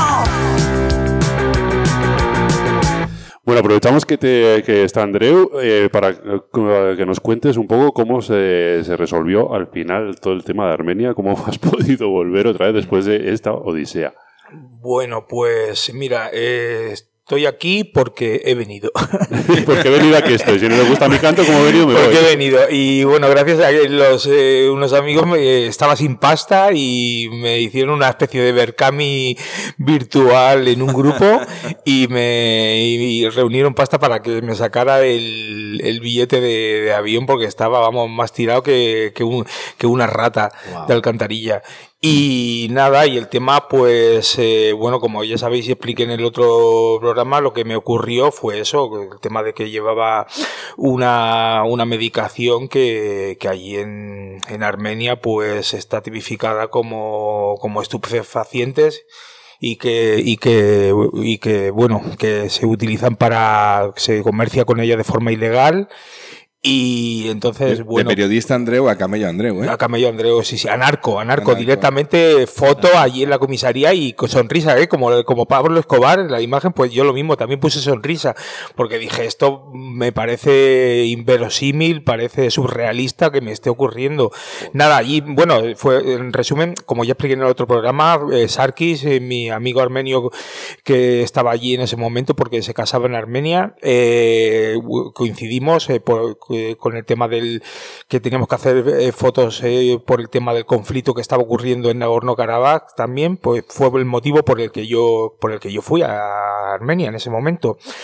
Bueno, aprovechamos que, te, que está Andreu eh, para eh, que nos cuentes un poco cómo se, se resolvió al final todo el tema de Armenia, cómo has podido volver otra vez después de esta odisea. Bueno, pues mira, eh, estoy aquí porque he venido. Porque he venido aquí estoy. Si no le gusta mi canto, como he venido, me voy. Porque he venido. Y bueno, gracias a los, eh, unos amigos me, eh, estaba sin pasta y me hicieron una especie de Berkami virtual en un grupo y me y reunieron pasta para que me sacara el, el billete de, de avión porque estaba, vamos, más tirado que, que, un, que una rata Wow. de alcantarilla. Y nada, y el tema, pues, eh, bueno, como ya sabéis y expliqué en el otro programa, lo que me ocurrió fue eso, el tema de que llevaba una, una medicación que, que allí en, en Armenia, pues, está tipificada como, como estupefacientes y que, y que, y que, bueno, que se utilizan para, se comercia con ella de forma ilegal. Y entonces, De bueno. periodista Andreu a camello Andreu, ¿eh? A camello Andreu, sí, sí, anarco, anarco, Anarco. directamente foto allí en la comisaría y con sonrisa, ¿eh? Como, como Pablo Escobar en la imagen, pues yo lo mismo, también puse sonrisa, porque dije, esto me parece inverosímil, parece surrealista que me esté ocurriendo. Nada, y bueno, fue, en resumen, como ya expliqué en el otro programa, eh, Sarkis, eh, mi amigo armenio que estaba allí en ese momento porque se casaba en Armenia, eh, coincidimos eh, por, eh, con el tema del que teníamos que hacer eh, fotos eh, por el tema del conflicto que estaba ocurriendo en Nagorno-Karabaj también, pues fue el motivo por el que yo por el que yo fui a Armenia en ese momento.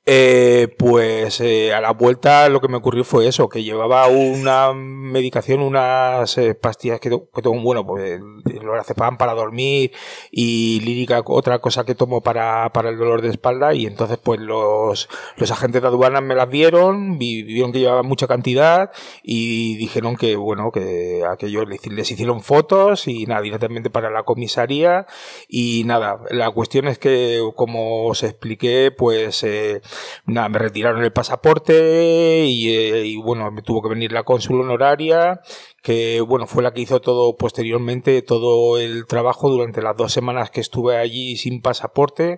Eh, pues eh, a la vuelta lo que me ocurrió fue eso, que llevaba una medicación, unas eh, pastillas que, to- que tomo, bueno, pues el lorazepam para dormir y lírica, otra cosa que tomo para, para el dolor de espalda, y entonces pues los, los agentes de aduanas me las vieron, vi- vieron que llevaba mucha cantidad y dijeron que, bueno, que aquello les, les hicieron fotos y nada, directamente para la comisaría y nada, la cuestión es que, como os expliqué, pues eh, nada, me retiraron el pasaporte y, eh, y bueno, me tuvo que venir la cónsul honoraria, que bueno, fue la que hizo todo posteriormente, todo el trabajo durante las dos semanas que estuve allí sin pasaporte.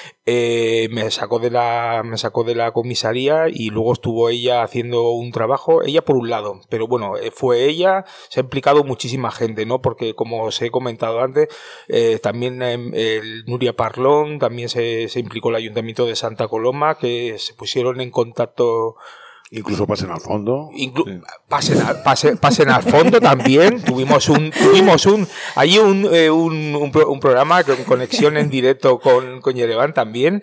Eh, me sacó de la me sacó de la comisaría y luego estuvo ella haciendo un trabajo, ella por un lado, pero bueno, eh, fue ella, se ha implicado muchísima gente, ¿no? Porque como os he comentado antes, eh, también eh, el Nuria Parlón, también se, se implicó el Ayuntamiento de Santa Coloma, que se pusieron en contacto. Incluso pasen al fondo. Inclu sí. pasen, a, pasen, pasen al fondo también. Tuvimos un, tuvimos un, allí un, eh, un, un, pro, un programa con conexión en directo con, con Yerevan también.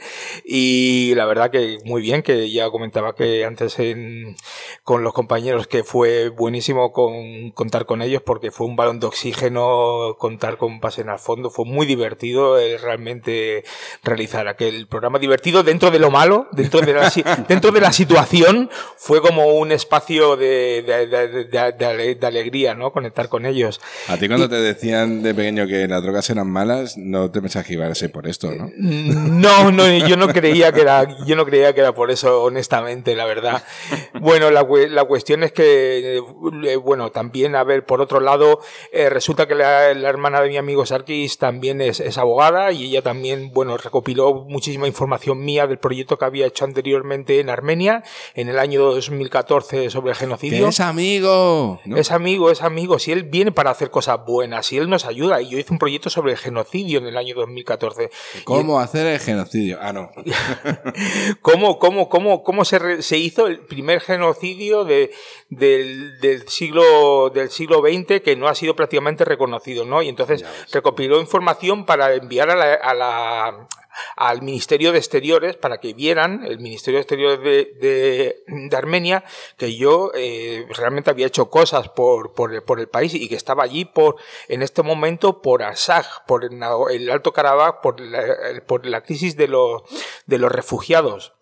Y la verdad que muy bien, que ya comentaba que antes en, con los compañeros que fue buenísimo con, contar con ellos porque fue un balón de oxígeno contar con Pasen al fondo. Fue muy divertido eh, realmente realizar aquel programa divertido dentro de lo malo, dentro de la, dentro de la situación. Fue como un espacio de, de, de, de, de, de alegría, ¿no? Conectar con ellos. A ti cuando y, te decían de pequeño que las drogas eran malas, no te pensabas que iba a ser por esto, ¿no? No, no, yo no creía que era, yo no creía que era por eso, honestamente, la verdad. Bueno, la, la cuestión es que, eh, bueno, también, a ver, por otro lado, eh, resulta que la, la hermana de mi amigo Sarkis también es, es abogada y ella también, bueno, recopiló muchísima información mía del proyecto que había hecho anteriormente en Armenia, en el año dos mil catorce sobre el genocidio. ¡Que es amigo! ¿No? Es amigo, es amigo. Si él viene para hacer cosas buenas, si él nos ayuda. Y yo hice un proyecto sobre el genocidio en el año dos mil catorce. ¿Cómo y... hacer el genocidio? Ah, no. ¿Cómo, cómo, cómo, cómo se, re, se hizo el primer genocidio de, del, del, siglo, del siglo veinte que no ha sido prácticamente reconocido, ¿no? Y entonces recopiló información para enviar a la, a la al Ministerio de Exteriores para que vieran, el Ministerio de Exteriores de, de, de Armenia, que yo eh, realmente había hecho cosas por, por, por el país y que estaba allí por en este momento por Artsaj, por el, el Alto Karabaj, por la, por la crisis de los, de los refugiados.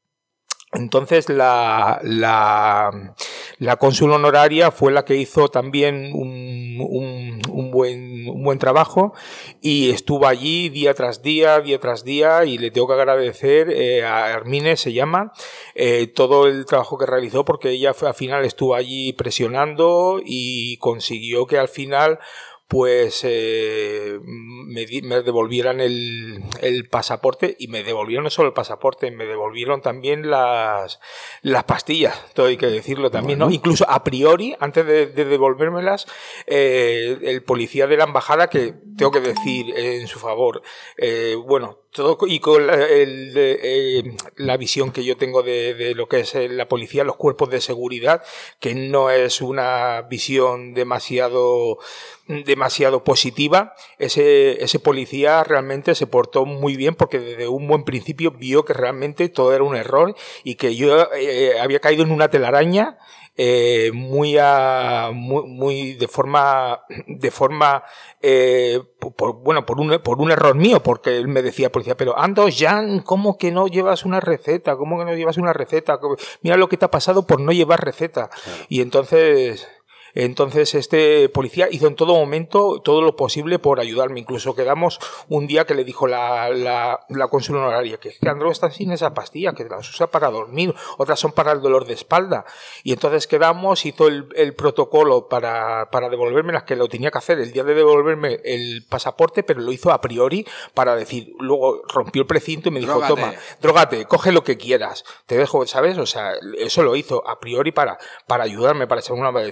Entonces la, la, la cónsul honoraria fue la que hizo también un, un, un, buen, un buen trabajo y estuvo allí día tras día, día tras día y le tengo que agradecer eh, a Hermine, se llama, eh, todo el trabajo que realizó porque ella fue, al final estuvo allí presionando y consiguió que al final pues eh, me, me devolvieran el, el pasaporte y me devolvieron no solo el pasaporte, me devolvieron también las, las pastillas, todo hay que decirlo también, bueno. ¿no? Incluso a priori, antes de, de devolvérmelas, eh, el policía de la embajada, que tengo que decir en su favor, eh, bueno, todo y con la, el, eh, la visión que yo tengo de, de lo que es la policía, los cuerpos de seguridad, que no es una visión demasiado demasiado positiva, ese, ese policía realmente se portó muy bien porque desde un buen principio vio que realmente todo era un error y que yo eh, había caído en una telaraña eh, muy, a, muy muy de forma de forma eh, por, bueno por un por un error mío, porque él me decía policía, pero ando Jan, ¿cómo que no llevas una receta? ¿Cómo que no llevas una receta? Mira lo que te ha pasado por no llevar receta. Claro. Y entonces Entonces este policía hizo en todo momento todo lo posible por ayudarme. Incluso quedamos un día que le dijo la, la, la cónsul honoraria que, que Andreu está sin esa pastilla, que las usa para dormir, otras son para el dolor de espalda. Y entonces quedamos, hizo el, el protocolo para, para devolverme las que lo tenía que hacer el día de devolverme el pasaporte, pero lo hizo a priori para decir, luego rompió el precinto y me dijo, Drógate. toma, drógate, coge lo que quieras, te dejo, ¿sabes? O sea, eso lo hizo a priori para, para ayudarme, para echar una mano y decir, hostia,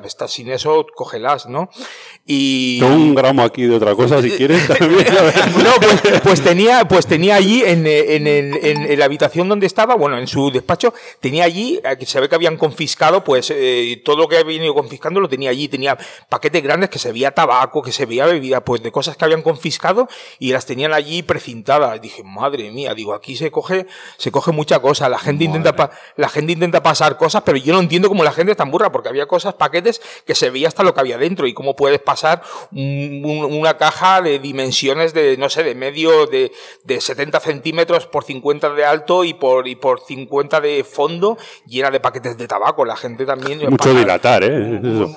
estás sin eso, cógelas, ¿no? Y... Tengo un gramo aquí de otra cosa, si quieres también. No, pues, pues tenía, pues tenía allí en, en, en, en la habitación donde estaba, bueno, en su despacho, tenía allí, se ve que habían confiscado, pues eh, todo lo que había venido confiscando lo tenía allí, tenía paquetes grandes que se veía tabaco, que se veía bebida, pues de cosas que habían confiscado y las tenían allí precintadas. Dije, madre mía, digo, aquí se coge, se coge mucha cosa, la gente madre. intenta pa- la gente intenta pasar cosas, pero yo no entiendo cómo la gente es tan burra, porque había cosas, paquetes que se veía hasta lo que había dentro y cómo puedes pasar un, un, una caja de dimensiones de, no sé, de medio de, de setenta centímetros por cincuenta de alto y por, y por cincuenta de fondo, llena de paquetes de tabaco. La gente también... Mucho pasa. Dilatar, ¿eh? Eso.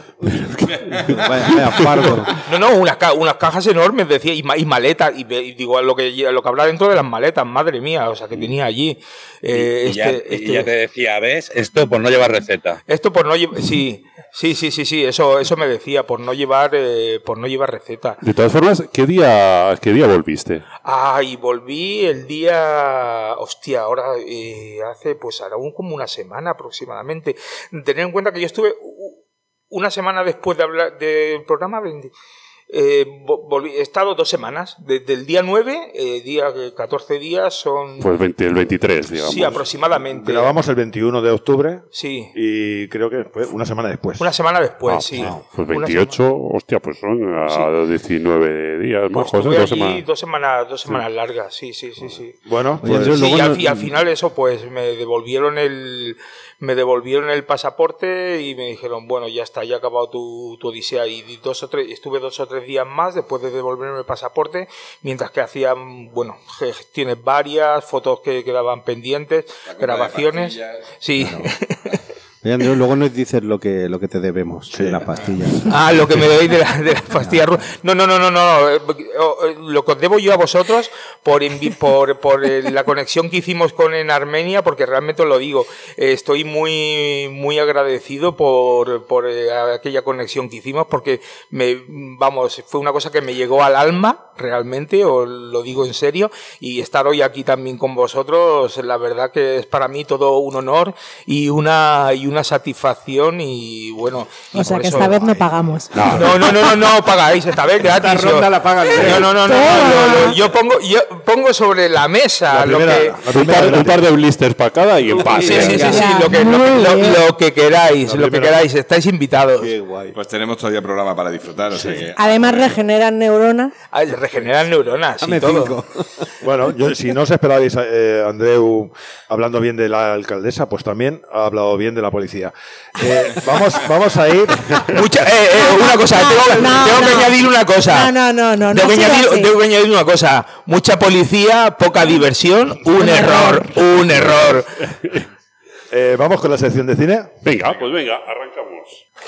vaya, vaya fardo. No, no, unas, ca- unas cajas enormes, decía, y, y maletas, y, y digo, lo que, lo que habrá dentro de las maletas, madre mía, o sea, que tenía allí. Eh, y, y, este, ya, este, y ya te decía, ¿ves? Esto por no llevar receta. Esto por no llevar... Sí, sí, sí, sí, sí, eso, eso me decía, por no llevar... Eh, por no llevar receta. De todas formas, ¿qué día, qué día volviste? Ah, y volví el día... Hostia, ahora eh, hace pues ahora un, como una semana aproximadamente. Tener en cuenta que yo estuve una semana después de hablar del programa... Eh, volví, he estado dos semanas, desde el día nueve, eh, día catorce días son... Pues veinte, el veintitrés, digamos. Sí, aproximadamente. Grabamos el veintiuno de octubre. Sí. Y creo que fue una semana después. Una semana después, ah, sí. No, pues veintiocho, hostia, pues son a sí. diecinueve días más. Pues José, dos semanas. Dos semanas, dos semanas sí. largas, sí, sí, sí, sí. Bueno, pues, pues, sí, y, al, no... y al final eso, pues me devolvieron el... Me devolvieron el pasaporte y me dijeron, bueno, ya está, ya ha acabado tu, tu odisea. Y dos o tres, estuve dos o tres días más después de devolverme el pasaporte, mientras que hacían, bueno, gestiones varias, fotos que quedaban pendientes, grabaciones. Sí. Claro. Oye, Andreu, luego nos dices lo que, lo que te debemos sí. de las pastillas. Ah, lo que me debéis de, la, de las pastillas. No, no, no, no, no. Lo que os debo yo a vosotros por, por, por la conexión que hicimos con en Armenia, porque realmente os lo digo, estoy muy, muy agradecido por, por aquella conexión que hicimos, porque me, vamos, fue una cosa que me llegó al alma, realmente, os lo digo en serio, y estar hoy aquí también con vosotros, la verdad que es para mí todo un honor y una, y una satisfacción y bueno. Y o sea que eso, esta vez no pagamos. No, no, no, no, no, no pagáis, esta vez gratis. Esta ronda la pagan. No, no, no, no, no, no, no, yo pongo, yo pongo sobre la mesa la primera, lo que, un, par, un par de blisters para cada y en paz. Sí, sí, sí, sí, sí, lo que, lo, lo, lo que queráis, lo que queráis, estáis invitados. Qué guay. Pues tenemos todavía programa para disfrutar. O sea que, además regeneran neuronas. Ah, regeneran neuronas y todo. Bueno, yo, si no os esperabais, eh, Andreu, hablando bien de la alcaldesa, pues también ha hablado bien de la policía. Eh, vamos, vamos a ir. Mucha, eh, eh, una cosa, no, tengo, no, tengo no. que añadir una cosa. No, no, no, no. Tengo, no que añadir, tengo que añadir una cosa. Mucha policía, poca diversión, un, un error, error, un error. Eh, vamos con la sección de cine. Venga, pues venga, arrancamos.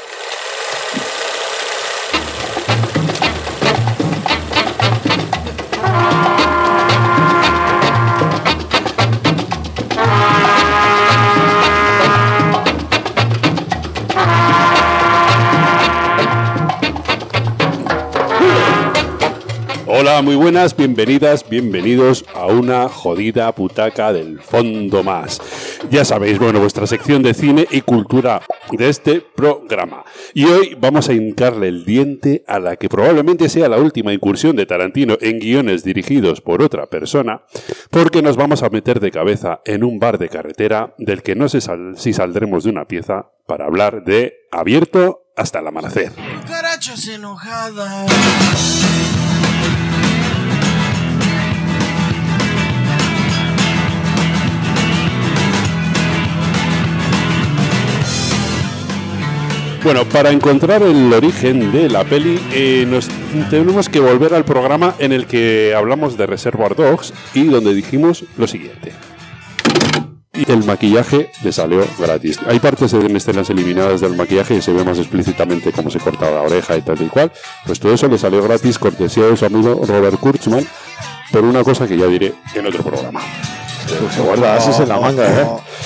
Hola, muy buenas, bienvenidas, bienvenidos a una jodida putaca del fondo más. Ya sabéis, bueno, vuestra sección de cine y cultura de este programa. Y hoy vamos a hincarle el diente a la que probablemente sea la última incursión de Tarantino en guiones dirigidos por otra persona, porque nos vamos a meter de cabeza en un bar de carretera del que no sé sal- si saldremos de una pieza para hablar de Abierto hasta el amanecer. Cucarachas enojadas. Bueno, para encontrar el origen de la peli, eh, nos tenemos que volver al programa en el que hablamos de Reservoir Dogs y donde dijimos lo siguiente. Y el maquillaje le salió gratis. Hay partes en escenas eliminadas del maquillaje y se ve más explícitamente cómo se corta la oreja y tal y cual. Pues todo eso le salió gratis, cortesía de su amigo Robert Kurtzman, por una cosa que ya diré en otro programa. Pues se guarda ases en la manga, ¿eh?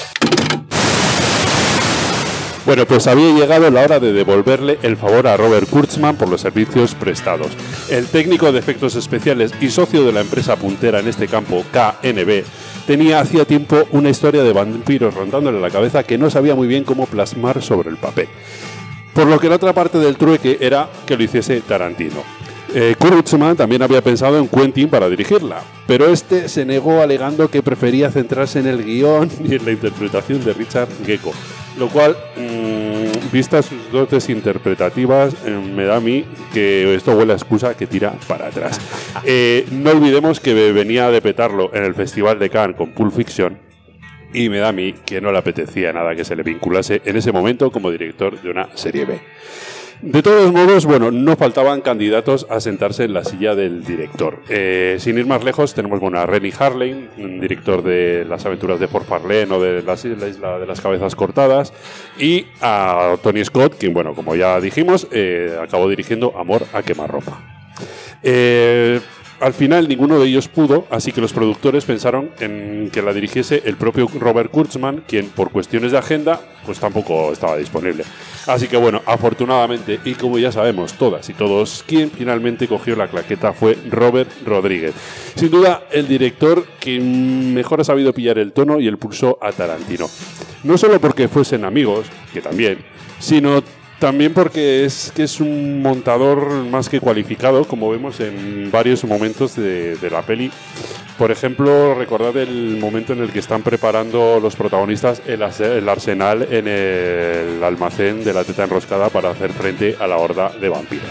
Bueno, pues había llegado la hora de devolverle el favor a Robert Kurtzman por los servicios prestados. El técnico de efectos especiales y socio de la empresa puntera en este campo, K N B, tenía hacía tiempo una historia de vampiros rondándole la cabeza que no sabía muy bien cómo plasmar sobre el papel. Por lo que la otra parte del trueque era que lo hiciese Tarantino. Eh, Kurtzman también había pensado en Quentin para dirigirla, pero este se negó alegando que prefería centrarse en el guión y en la interpretación de Richard Grieco, lo cual, mmm, vistas sus dotes interpretativas, eh, me da a mí que esto huele a excusa que tira para atrás. Eh, no olvidemos que venía de petarlo en el Festival de Cannes con Pulp Fiction, y me da a mí que no le apetecía nada que se le vinculase en ese momento como director de una serie B. De todos modos, bueno, no faltaban candidatos a sentarse en la silla del director. Eh, sin ir más lejos, tenemos bueno, a Renny Harlin, director de Las aventuras de Fort Farlane o de las, La isla de las cabezas cortadas, y a Tony Scott, quien, bueno, como ya dijimos, eh, acabó dirigiendo Amor a quemarropa. Eh... Al final ninguno de ellos pudo, así que los productores pensaron en que la dirigiese el propio Robert Kurtzman, quien por cuestiones de agenda pues tampoco estaba disponible. Así que bueno, afortunadamente, y como ya sabemos todas y todos, quien finalmente cogió la claqueta fue Robert Rodríguez. Sin duda, el director que mejor ha sabido pillar el tono y el pulso a Tarantino. No solo porque fuesen amigos, que también, sino también porque es que es un montador más que cualificado, como vemos en varios momentos de, de la peli. Por ejemplo, recordad el momento en el que están preparando los protagonistas el, el arsenal en el almacén de la teta enroscada para hacer frente a la horda de vampiros.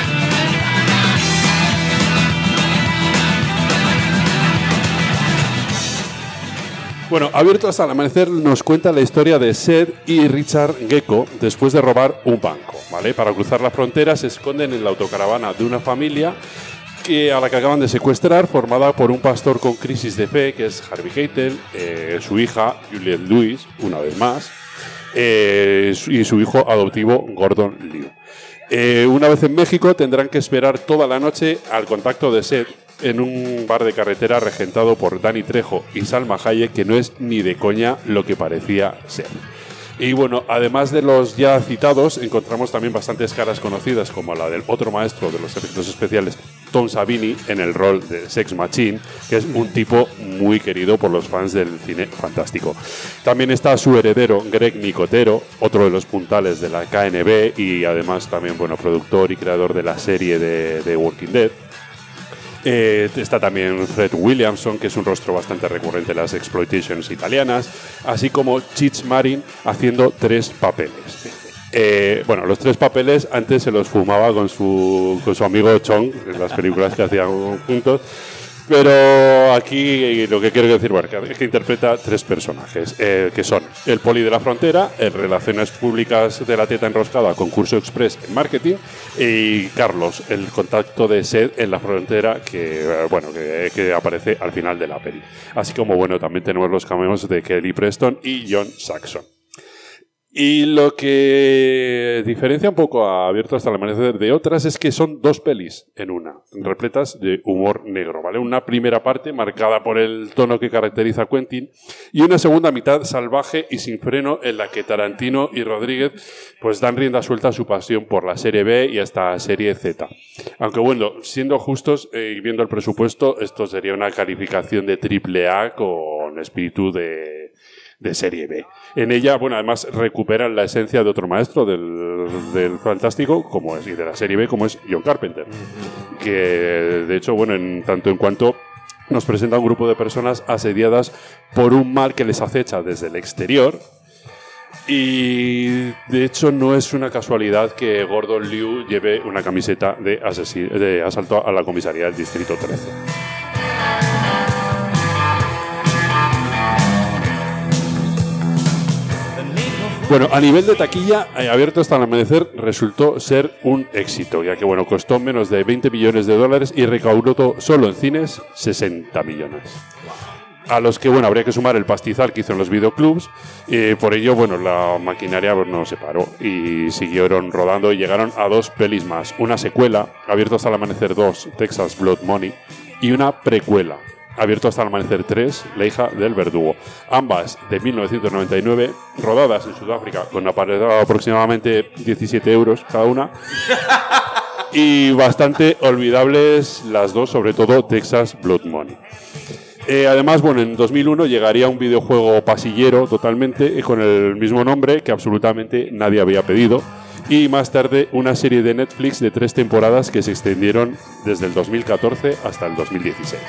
Bueno, Abierto hasta el amanecer nos cuenta la historia de Seth y Richard Grieco después de robar un banco, ¿vale? Para cruzar la frontera se esconden en la autocaravana de una familia que, a la que acaban de secuestrar, formada por un pastor con crisis de fe, que es Harvey Keitel, eh, su hija Juliette Lewis, una vez más, eh, y su hijo adoptivo Gordon Liu. Eh, una vez en México tendrán que esperar toda la noche al contacto de Seth en un bar de carretera regentado por Danny Trejo y Salma Hayek, que no es ni de coña lo que parecía ser. Y bueno, además de los ya citados, encontramos también bastantes caras conocidas, como la del otro maestro de los efectos especiales, Tom Savini, en el rol de Sex Machine, que es un tipo muy querido por los fans del cine fantástico. También está su heredero, Greg Nicotero, otro de los puntales de la K N B y además también bueno, productor y creador de la serie de, de Walking Dead. Eh, está también Fred Williamson, que es un rostro bastante recurrente en las exploitations italianas, así como Cheech Marin haciendo tres papeles. Eh, bueno, los tres papeles antes se los fumaba con su, con su amigo Chong en las películas que hacían juntos. Pero aquí lo que quiero decir bueno, es que interpreta tres personajes, eh, que son el poli de la frontera, el Relaciones Públicas de la teta enroscada, concurso express en marketing, y Carlos, el contacto de Seth en la frontera, que eh, bueno que, que aparece al final de la peli. Así como bueno, también tenemos los cameos de Kelly Preston y John Saxon. Y lo que diferencia un poco a Abierto hasta el amanecer de otras es que son dos pelis en una, repletas de humor negro, ¿vale? Una primera parte marcada por el tono que caracteriza a Quentin y una segunda mitad salvaje y sin freno en la que Tarantino y Rodríguez pues dan rienda suelta a su pasión por la serie B y hasta serie Z. Aunque bueno, siendo justos eh, y viendo el presupuesto, esto sería una calificación de triple A con espíritu de... de serie B. En ella, bueno, además recuperan la esencia de otro maestro del, del fantástico, como es, y de la serie B, como es John Carpenter. Que, de hecho, bueno, en tanto en cuanto nos presenta un grupo de personas asediadas por un mal que les acecha desde el exterior. Y, de hecho, no es una casualidad que Gordon Liu lleve una camiseta de, asesi- de asalto a la comisaría del Distrito trece. Bueno, a nivel de taquilla, eh, Abierto hasta el amanecer resultó ser un éxito, ya que bueno, costó menos de veinte millones de dólares y recaudó solo en cines sesenta millones. A los que bueno, habría que sumar el pastizal que hizo en los videoclubs, y por ello bueno, la maquinaria pues, no se paró y siguieron rodando y llegaron a dos pelis más. Una secuela, Abierto hasta el amanecer dos, Texas Blood Money, y una precuela, Abierto hasta el amanecer tres, La hija del verdugo. Ambas de mil novecientos noventa y nueve, rodadas en Sudáfrica con aproximadamente diecisiete euros cada una. Y bastante olvidables las dos, sobre todo Texas Blood Money. Eh, además, bueno, en dos mil uno llegaría un videojuego pasillero totalmente con el mismo nombre que absolutamente nadie había pedido. y más tarde una serie de Netflix de tres temporadas que se extendieron desde el dos mil catorce hasta el dos mil dieciséis.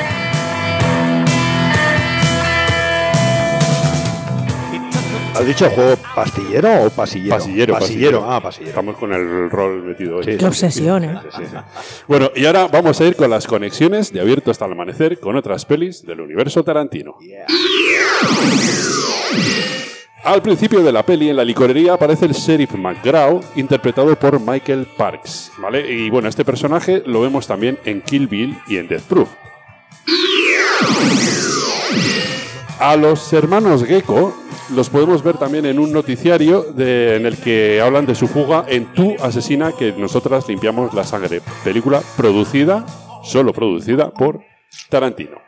¿Has dicho juego pastillero o pasillero? Pasillero, pasillero. Ah, pasillero. Estamos con el rol metido hoy. Sí, Qué obsesión, ¿eh? Sí, sí, sí. Bueno, y ahora vamos a ir con las conexiones de Abierto hasta el Amanecer con otras pelis del universo Tarantino. Yeah. Al principio de la peli, en la licorería, aparece el sheriff McGraw, interpretado por Michael Parks, ¿vale? Y bueno, este personaje lo vemos también en Kill Bill y en Death Proof. A los hermanos Gecko los podemos ver también en un noticiario de, en el que hablan de su fuga en Tu asesina que nosotras limpiamos la sangre. Película producida, solo producida por Tarantino.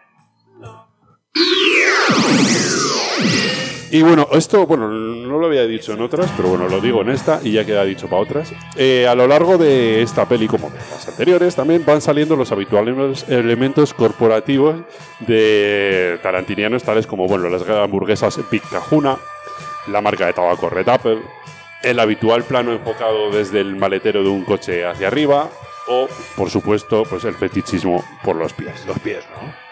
Y bueno, esto, bueno, no lo había dicho en otras, pero bueno, lo digo en esta y ya queda dicho para otras. Eh, a lo largo de esta peli, como de las anteriores, también van saliendo los habituales elementos corporativos de tarantinianos, tales como, bueno, las hamburguesas Big Kahuna, la marca de tabaco Red Apple, el habitual plano enfocado desde el maletero de un coche hacia arriba o, por supuesto, pues el fetichismo por los pies. Los pies, ¿no?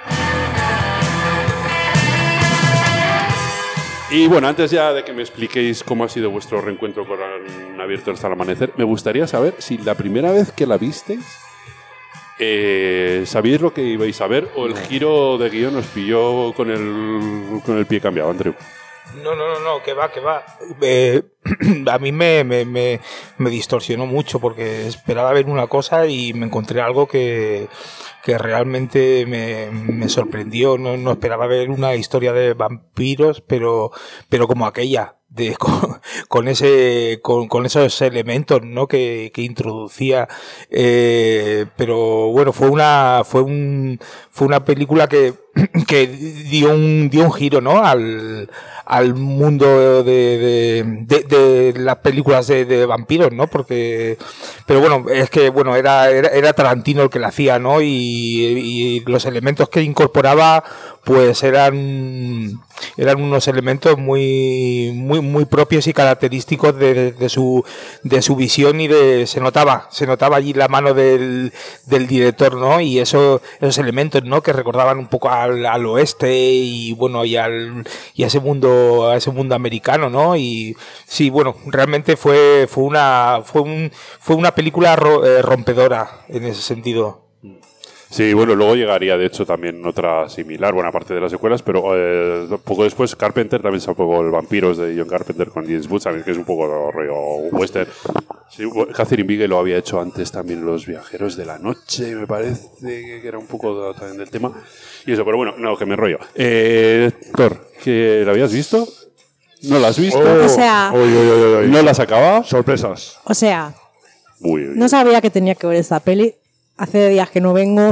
Y bueno, antes ya de que me expliquéis cómo ha sido vuestro reencuentro con Abierto hasta el Amanecer, me gustaría saber si la primera vez que la visteis, eh, ¿sabíais lo que ibais a ver o el giro de guión os pilló con el, con el pie cambiado, Andreu? No, no, no, no, que va, que va. Eh, a mí me, me, me, me distorsionó mucho porque esperaba ver una cosa y me encontré algo que, que realmente me, me sorprendió. No, no esperaba ver una historia de vampiros, pero, pero como aquella. De, con, con ese con, con esos elementos, ¿no? que, que introducía, eh, pero bueno, fue una fue un fue una película que, que dio un dio un giro, ¿no? al al mundo de, de, de, de las películas de, de vampiros, ¿no? Porque pero bueno, es que bueno, era era, era Tarantino el que la hacía, ¿no? Y, y los elementos que incorporaba pues eran eran unos elementos muy muy muy propios y característicos de, de, de su de su visión y de se notaba se notaba allí la mano del, del director, ¿no? Y eso esos elementos, ¿no? Que recordaban un poco al, al oeste y bueno y al y a ese mundo a ese mundo americano, ¿no? Y sí, bueno, realmente fue fue una fue un fue una película ro, eh, rompedora en ese sentido. Sí, bueno, luego llegaría de hecho también otra similar, buena parte de las secuelas, pero eh, poco después Carpenter también sacó el Vampiros de John Carpenter con James Woods, que es un poco rollo western. Sí, Catherine Bigelow lo había hecho antes también Los Viajeros de la Noche, me parece que era un poco también del tema. Y eso, pero bueno, no, que me rollo. Eh, Thor, ¿que la habías visto? ¿No la has visto? Oh, o sea... Oy, oy, oy, oy. ¿No la has acabado? Sorpresas. O sea, uy, uy, uy. No sabía que tenía que ver esta peli. Hace días que no vengo.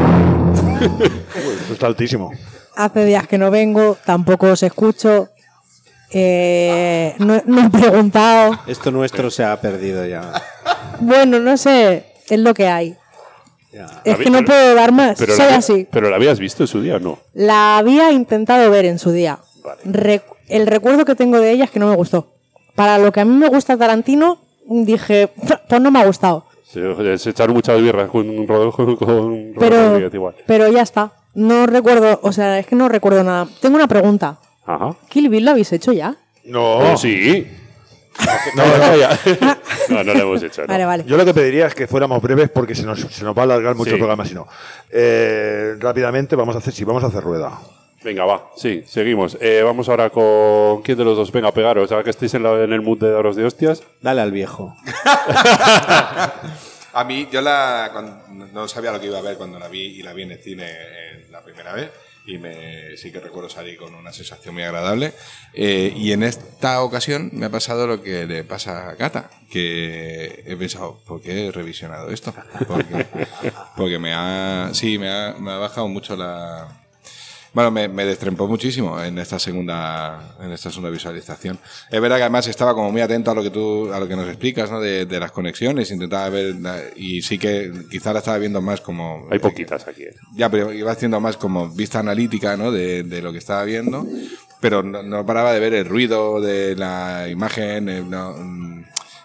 Esto está altísimo. Hace días que no vengo, tampoco os escucho. Eh, no, no he preguntado. Esto nuestro se ha perdido ya. Bueno, no sé, es lo que hay. Ya. Es que no puedo dar más, pero soy la, así. ¿Pero la habías visto en su día o no? La había intentado ver en su día. Vale. Re- el recuerdo que tengo de ella es que no me gustó. Para lo que a mí me gusta Tarantino, dije, pues no me ha gustado. Se, se echaron muchas birras con Rodolfo, con Pero, Rodolfo igual. pero ya está. No recuerdo, o sea, es que no recuerdo nada. Tengo una pregunta. Ajá. ¿Kill Bill lo habéis hecho ya? No. Oh, sí. No, no, ya. no, no lo hemos hecho. No. Vale, vale. Yo lo que pediría es que fuéramos breves porque se nos, se nos va a alargar mucho Sí. el programa si no. Eh, rápidamente vamos a hacer, sí, vamos a hacer rueda. Venga, va. Sí, seguimos. Eh, vamos ahora con... ¿Quién de los dos? Venga, pegaros. Ahora que estáis en, la, en el mood de daros de hostias. Dale al viejo. A mí, yo la cuando, no sabía lo que iba a ver cuando la vi y la vi en el cine eh, la primera vez y me, sí que recuerdo salir con una sensación muy agradable. Eh, y en esta ocasión me ha pasado lo que le pasa a Cata, que he pensado, ¿por qué he revisionado esto? Porque, porque me ha, sí, me ha, me ha bajado mucho la... Bueno, me, me destrempó muchísimo en esta segunda en esta segunda visualización. Es verdad que además estaba como muy atento a lo que tú a lo que nos explicas, ¿no? De, de las conexiones, intentaba ver y sí que quizá la estaba viendo más como Hay poquitas aquí. ¿eh? Ya, pero iba haciendo más como vista analítica, ¿no? De, de lo que estaba viendo, pero no, no paraba de ver el ruido de la imagen, eh, no,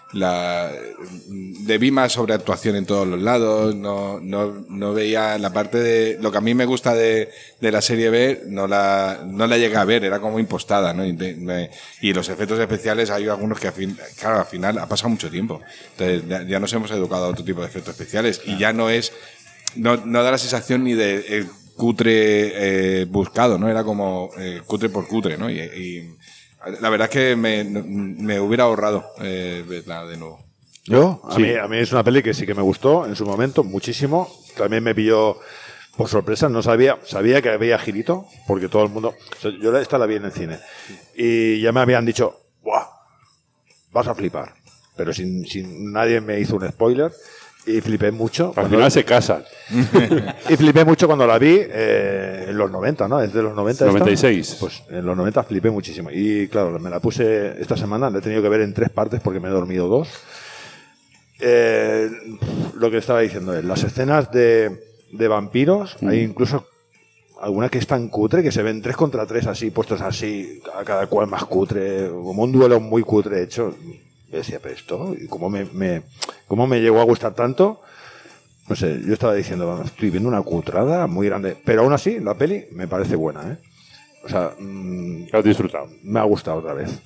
la debí más sobreactuación en todos los lados, no, no, no veía la parte de lo que a mí me gusta de, de la serie B, no la, no la llegué a ver, era como impostada, ¿no? Y, de, me, y los efectos especiales hay algunos que, al fin, claro, al final ha pasado mucho tiempo, entonces ya, ya nos hemos educado a otro tipo de efectos especiales y ya no es, no, no da la sensación ni de eh, cutre eh, buscado, ¿no? Era como eh, cutre por cutre, ¿no? Y, y la verdad es que me, me hubiera ahorrado eh, verla de nuevo. ¿Yo? A, Sí. mí, a mí es una peli que sí que me gustó en su momento, muchísimo. También me pilló por sorpresa, no sabía, sabía que había girito, porque todo el mundo... O sea, yo esta la vi en el cine. Y ya me habían dicho, ¡buah! Vas a flipar. Pero sin, sin nadie me hizo un spoiler. Y flipé mucho. Al cuando- final se casan. Y flipé mucho cuando la vi eh, en los noventa, ¿no? Es de los noventa. esta. noventa y seis. Pues en los noventa flipé muchísimo. Y claro, me la puse esta semana, la he tenido que ver en tres partes porque me he dormido dos. Eh, lo que estaba diciendo es, las escenas de, de vampiros, hay incluso alguna que es tan cutre que se ven tres contra tres así, puestos así, a cada cual más cutre, como un duelo muy cutre hecho. Yo decía, pero esto, ¿y cómo me, me, cómo me llegó a gustar tanto? No sé, yo estaba diciendo, estoy viendo una cutrada muy grande, pero aún así, la peli me parece buena, ¿eh? O sea, mm, ¿has disfrutado? Me ha gustado otra vez.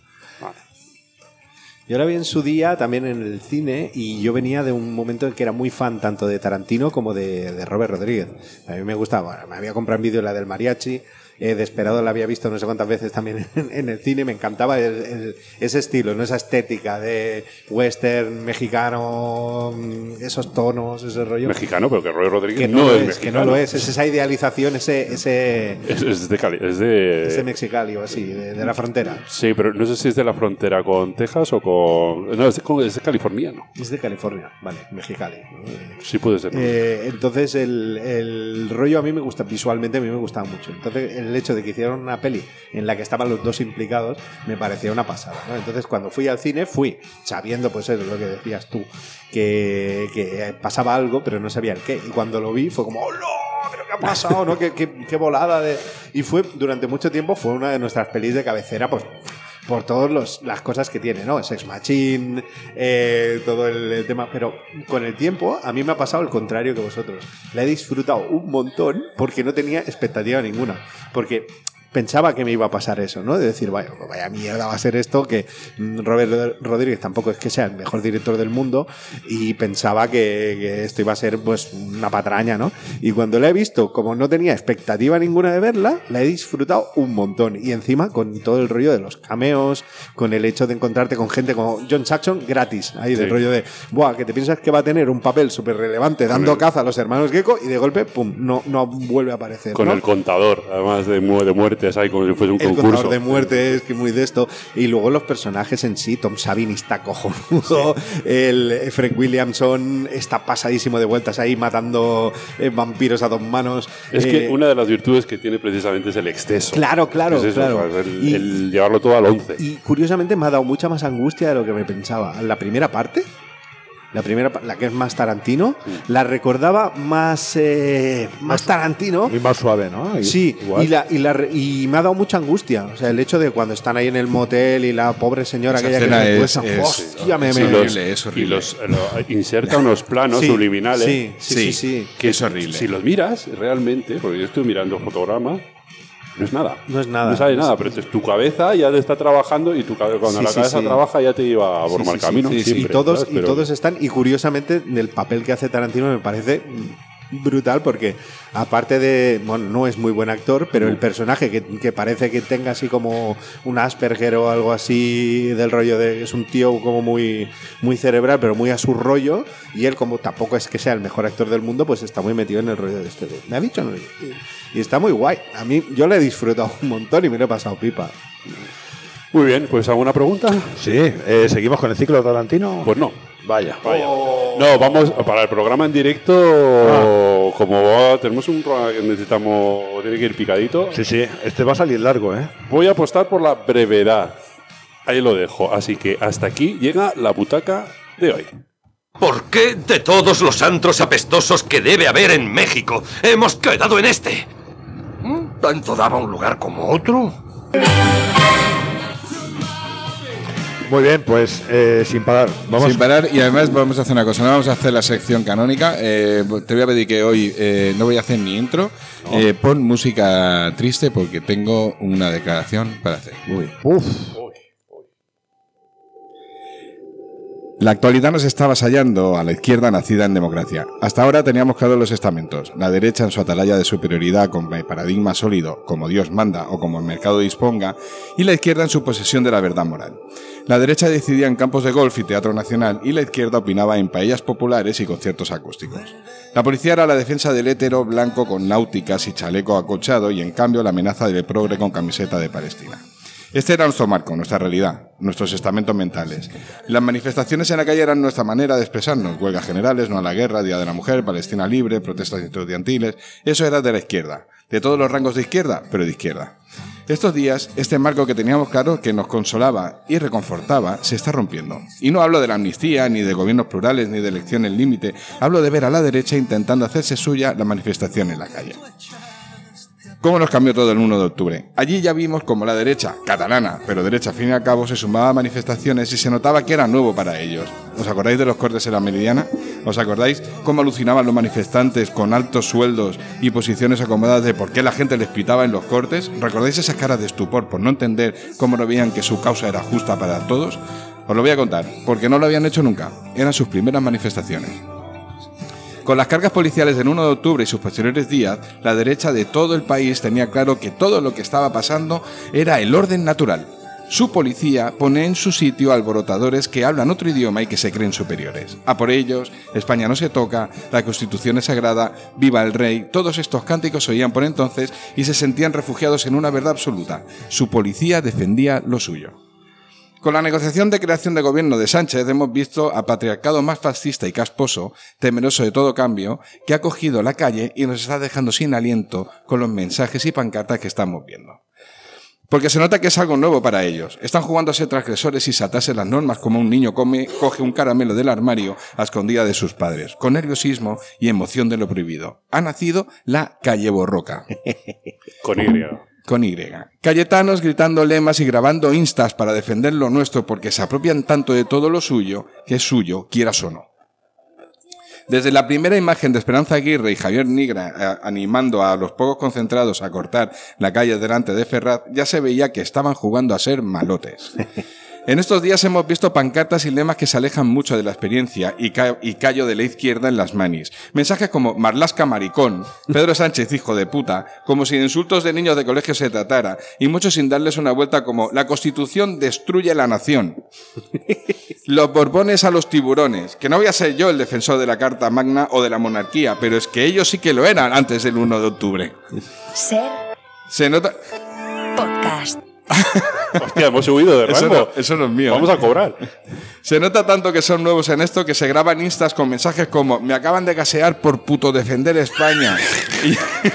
Yo la vi en su día también en el cine y yo venía de un momento en que era muy fan tanto de Tarantino como de, de Robert Rodríguez. A mí me gustaba, bueno, me había comprado en vídeo la del mariachi, eh, Desperado la había visto no sé cuántas veces también en, en el cine, me encantaba el, el, ese estilo, ¿no? Esa estética de western mexicano, esos tonos, ese rollo. Mexicano, pero que Roy Rodríguez Que no, no, lo es es, mexicano. que no lo es, es esa idealización, ese... ese Es, es de Cali, es de... ese Mexicali o así, de, de la frontera. Sí, pero no sé si es de la frontera con Texas o con... No, es de, es de californiano. Es de California, vale, Mexicali. Sí puede ser. Eh, entonces el, el rollo a mí me gusta, visualmente a mí me gustaba mucho. Entonces el hecho de que hicieran una peli en la que estaban los dos implicados me parecía una pasada, ¿no? Entonces cuando fui al cine fui sabiendo, pues eso, lo que decías tú, que, que pasaba algo pero no sabía el qué. Y cuando lo vi fue como ¡hola! ¿Pero qué ha pasado? ¿No? ¿Qué, qué, qué volada de... Y fue, durante mucho tiempo fue una de nuestras pelis de cabecera, pues por todas las cosas que tiene, ¿no? Sex Machine, eh, todo el, el tema. Pero con el tiempo, a mí me ha pasado el contrario que vosotros. La he disfrutado un montón porque no tenía expectativa ninguna. Porque pensaba que me iba a pasar eso, ¿no? De decir, vaya, vaya mierda va a ser esto, que Robert Rodríguez tampoco es que sea el mejor director del mundo, y pensaba que, que esto iba a ser pues una patraña, ¿no? Y cuando la he visto, como no tenía expectativa ninguna de verla, la he disfrutado un montón. Y encima con todo el rollo de los cameos, con el hecho de encontrarte con gente como John Saxon gratis, ahí del Sí. rollo de, buah, que te piensas que va a tener un papel súper relevante dando caza a los hermanos Gecko y de golpe, pum, no, no vuelve a aparecer, Con ¿no? el contador, además de, mu- de muertes, ahí como si fuese un El concurso. contador de muertes, que muy de esto. Y luego los personajes en sí, Tom Savini está cojonudo, el eh, Frank Williamson está pasadísimo de vueltas ahí matando eh, vampiros a dos manos. Es Eh, que una de las virtudes que tiene precisamente es el exceso. Claro, claro, Es eso, claro. o sea, el, Y- el llevarlo todo al once. Y curiosamente me ha dado mucha más angustia de lo que me pensaba. La primera parte, la primera, pa- la que es más Tarantino, la recordaba más, eh, más Tarantino. Y más suave, ¿no? Y- Sí, igual. y, la, y, la, y me ha dado mucha angustia. O sea, el hecho de cuando están ahí en el motel y la pobre señora Esa aquella que escena se es- cuesta, es- hostia, me, es me- horrible, es horrible. Y los lo- inserta unos planos Sí, subliminales. sí, sí, sí, sí. Que Es horrible. Si los miras realmente, porque yo estoy mirando fotogramas, no es nada. No es nada. No sale nada, pero entonces tu cabeza ya te está trabajando y tu, cabe- cuando Sí, la sí, cabeza sí. trabaja ya te iba por Sí, mal sí, sí, camino. sí, sí. siempre, y todos, ¿sabes? y Pero- todos están, y curiosamente el papel que hace Tarantino me parece brutal porque aparte de, bueno, no es muy buen actor, pero el personaje que, que parece que tenga así como un Asperger o algo así del rollo de es un tío como muy, muy cerebral, pero muy a su rollo, y él como tampoco es que sea el mejor actor del mundo, pues está muy metido en el rollo de este. de- Me ha dicho, ¿no? Y, y está muy guay. A mí, yo le he disfrutado un montón y me lo he pasado pipa. Muy bien, pues ¿alguna pregunta? Sí, eh, ¿seguimos con el ciclo de Tarantino? Pues no. Vaya. Vaya. No, vamos para el programa en directo. Como va- tenemos un programa que necesitamos, tiene que ir picadito. Sí, sí, este va a salir largo, ¿eh? Voy a apostar por la brevedad. Ahí lo dejo. Así que hasta aquí llega la butaca de hoy. ¿Por qué de todos los antros apestosos que debe haber en México hemos quedado en este? ¿Tanto daba un lugar como otro? Muy bien, pues eh, sin parar. Vamos. Sin parar, y además vamos a hacer una cosa, no vamos a hacer la sección canónica. Eh, te voy a pedir que hoy eh, no voy a hacer ni intro. No. Eh, pon música triste porque tengo una declaración para hacer. Uy. Uf. La actualidad nos está avasallando a la izquierda nacida en democracia. Hasta ahora teníamos claros los estamentos. La derecha en su atalaya de superioridad con paradigma sólido, como Dios manda o como el mercado disponga, y la izquierda en su posesión de la verdad moral. La derecha decidía en campos de golf y teatro nacional y la izquierda opinaba en paellas populares y conciertos acústicos. La policía era la defensa del hétero blanco con náuticas y chaleco acolchado y en cambio la amenaza del progre con camiseta de Palestina. Este era nuestro marco, nuestra realidad, nuestros estamentos mentales. Las manifestaciones en la calle eran nuestra manera de expresarnos. Huelgas generales, no a la guerra, Día de la Mujer, Palestina libre, protestas estudiantiles. Eso era de la izquierda. De todos los rangos de izquierda, pero de izquierda. Estos días, este marco que teníamos claro, que nos consolaba y reconfortaba, se está rompiendo. Y no hablo de la amnistía, ni de gobiernos plurales, ni de elecciones límite. Hablo de ver a la derecha intentando hacerse suya la manifestación en la calle. ¿Cómo nos cambió todo el uno de octubre? Allí ya vimos cómo la derecha, catalana, pero derecha al fin y al cabo, se sumaba a manifestaciones y se notaba que era nuevo para ellos. ¿Os acordáis de los cortes en la Meridiana? ¿Os acordáis cómo alucinaban los manifestantes con altos sueldos y posiciones acomodadas de por qué la gente les pitaba en los cortes? ¿Recordáis esas caras de estupor por no entender cómo no veían que su causa era justa para todos? Os lo voy a contar, porque no lo habían hecho nunca. Eran sus primeras manifestaciones. Con las cargas policiales del uno de octubre y sus posteriores días, la derecha de todo el país tenía claro que todo lo que estaba pasando era el orden natural. Su policía pone en su sitio alborotadores que hablan otro idioma y que se creen superiores. A por ellos, España no se toca, la Constitución es sagrada, viva el rey, todos estos cánticos se oían por entonces y se sentían refugiados en una verdad absoluta. Su policía defendía lo suyo. Con la negociación de creación de gobierno de Sánchez hemos visto a patriarcado más fascista y casposo, temeroso de todo cambio, que ha cogido la calle y nos está dejando sin aliento con los mensajes y pancartas que estamos viendo. Porque se nota que es algo nuevo para ellos. Están jugando a ser transgresores y saltarse las normas como un niño come, coge un caramelo del armario a escondida de sus padres, con nerviosismo y emoción de lo prohibido. Ha nacido la calle borroca. Con Y. Con Y. Cayetanos gritando lemas y grabando instas para defender lo nuestro porque se apropian tanto de todo lo suyo que es suyo, quieras o no. Desde la primera imagen de Esperanza Aguirre y Javier Nigra eh, animando a los pocos concentrados a cortar la calle delante de Ferraz, ya se veía que estaban jugando a ser malotes. En estos días hemos visto pancartas y lemas que se alejan mucho de la experiencia y, ca y callo de la izquierda en las manis. Mensajes como Marlaska maricón, Pedro Sánchez hijo de puta, como si de insultos de niños de colegio se tratara, y muchos sin darles una vuelta como la Constitución destruye la nación. Los Borbones a los tiburones, que no voy a ser yo el defensor de la Carta Magna o de la monarquía, pero es que ellos sí que lo eran antes del uno de octubre. Ser Se nota... podcast. Hostia, hemos subido de rango. Eso no, eso no es mío. Vamos ¿eh? a cobrar. Se nota tanto que son nuevos en esto que se graban instas con mensajes como me acaban de gasear por puto defender España. y,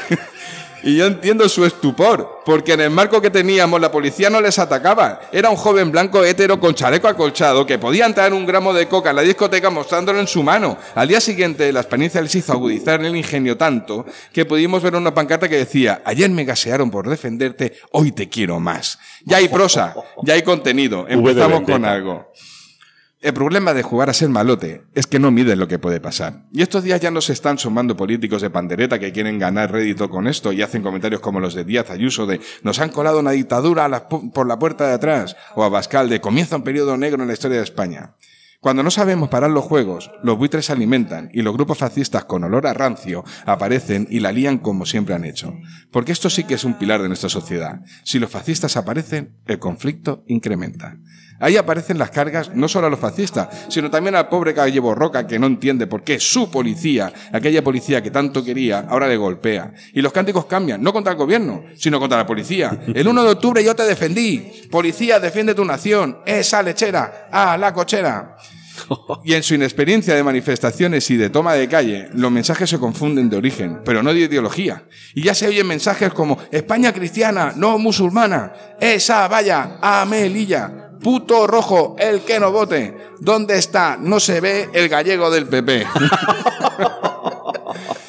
y yo entiendo su estupor, porque en el marco que teníamos la policía no les atacaba. Era un joven blanco hétero con chaleco acolchado que podía entrar un gramo de coca en la discoteca mostrándolo en su mano. Al día siguiente la experiencia les hizo agudizar el ingenio tanto que pudimos ver una pancarta que decía ayer me gasearon por defenderte, hoy te quiero más. Ya hay prosa, ya hay contenido, empezamos con algo. El problema de jugar a ser malote es que no mides lo que puede pasar. Y estos días ya nos están sumando políticos de pandereta que quieren ganar rédito con esto y hacen comentarios como los de Díaz Ayuso de nos han colado una dictadura a la, por la puerta de atrás, o a Abascal de comienza un periodo negro en la historia de España. Cuando no sabemos parar los juegos, los buitres se alimentan y los grupos fascistas con olor a rancio aparecen y la lían como siempre han hecho. Porque esto sí que es un pilar de nuestra sociedad. Si los fascistas aparecen, el conflicto incrementa. Ahí aparecen las cargas no solo a los fascistas, sino también al pobre calle Borroca que no entiende por qué su policía, aquella policía que tanto quería, ahora le golpea. Y los cánticos cambian, no contra el gobierno, sino contra la policía. El uno de octubre yo te defendí. Policía, defiende tu nación. Esa lechera. Ah, la cochera. Y en su inexperiencia de manifestaciones y de toma de calle, los mensajes se confunden de origen, pero no de ideología. Y ya se oyen mensajes como España cristiana, no musulmana. Esa vaya, a Melilla. Puto rojo, el que no vote. ¿Dónde está? No se ve el gallego del P P.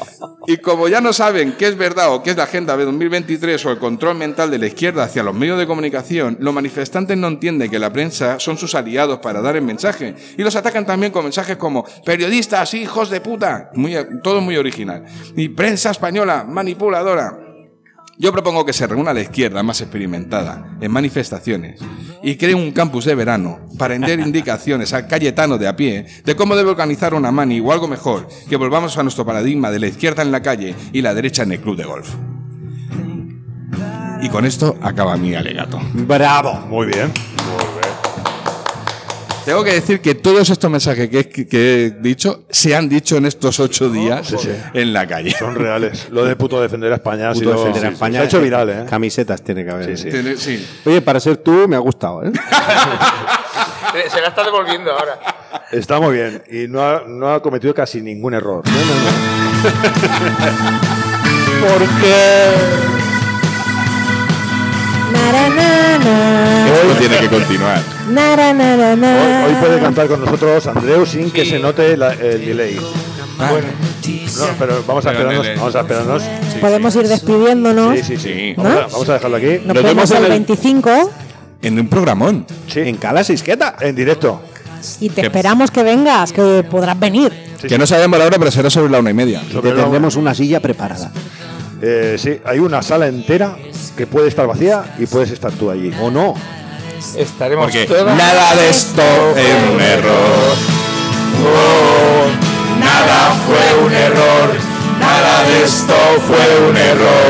Y como ya no saben qué es verdad o qué es la Agenda dos mil veintitrés o el control mental de la izquierda hacia los medios de comunicación, los manifestantes no entienden que la prensa son sus aliados para dar el mensaje. Y los atacan también con mensajes como periodistas, hijos de puta. Muy, todo muy original. Y prensa española, manipuladora. Yo propongo que se reúna la izquierda más experimentada en manifestaciones y cree un campus de verano para dar indicaciones al cayetano de a pie de cómo debe organizar una mani o algo mejor, que volvamos a nuestro paradigma de la izquierda en la calle y la derecha en el club de golf. Y con esto acaba mi alegato. ¡Bravo! Muy bien. Tengo que decir que todos estos mensajes que, que, que he dicho se han dicho en estos ocho días sí, sí. en la calle. Son reales. Lo de puto defender a España, Puto ha sido, defender a sí, España. se ha hecho viral, ¿eh? Camisetas tiene que haber. Sí, sí. Sí. Oye, para ser tú me ha gustado, ¿eh? Se la está devolviendo ahora. Está muy bien y no ha, no ha cometido casi ningún error. No, no, no. Porque... Na, na, na. Esto tiene que continuar. Na, na, na, na. Hoy, hoy puede cantar con nosotros Andreu sin que se note la, el delay. Bueno, no, pero vamos a Pero, esperarnos. nene. Vamos a esperarnos. Sí, Podemos ir despidiéndonos. Sí, sí, sí. ¿No? Vamos, a, vamos a dejarlo aquí. Nos vemos el veinticinco En un programón. Sí. En Cala Sisqueta. En directo. y te esperamos que vengas, que podrás venir. Sí, que sí. No sabemos la hora, pero será sobre la una y media. Y te tendremos una silla preparada. Eh, sí, hay una sala entera que puede estar vacía y puedes estar tú allí. ¿O no? Estaremos Porque todas... nada de esto es un error. Oh, nada fue un error. Nada de esto fue un error.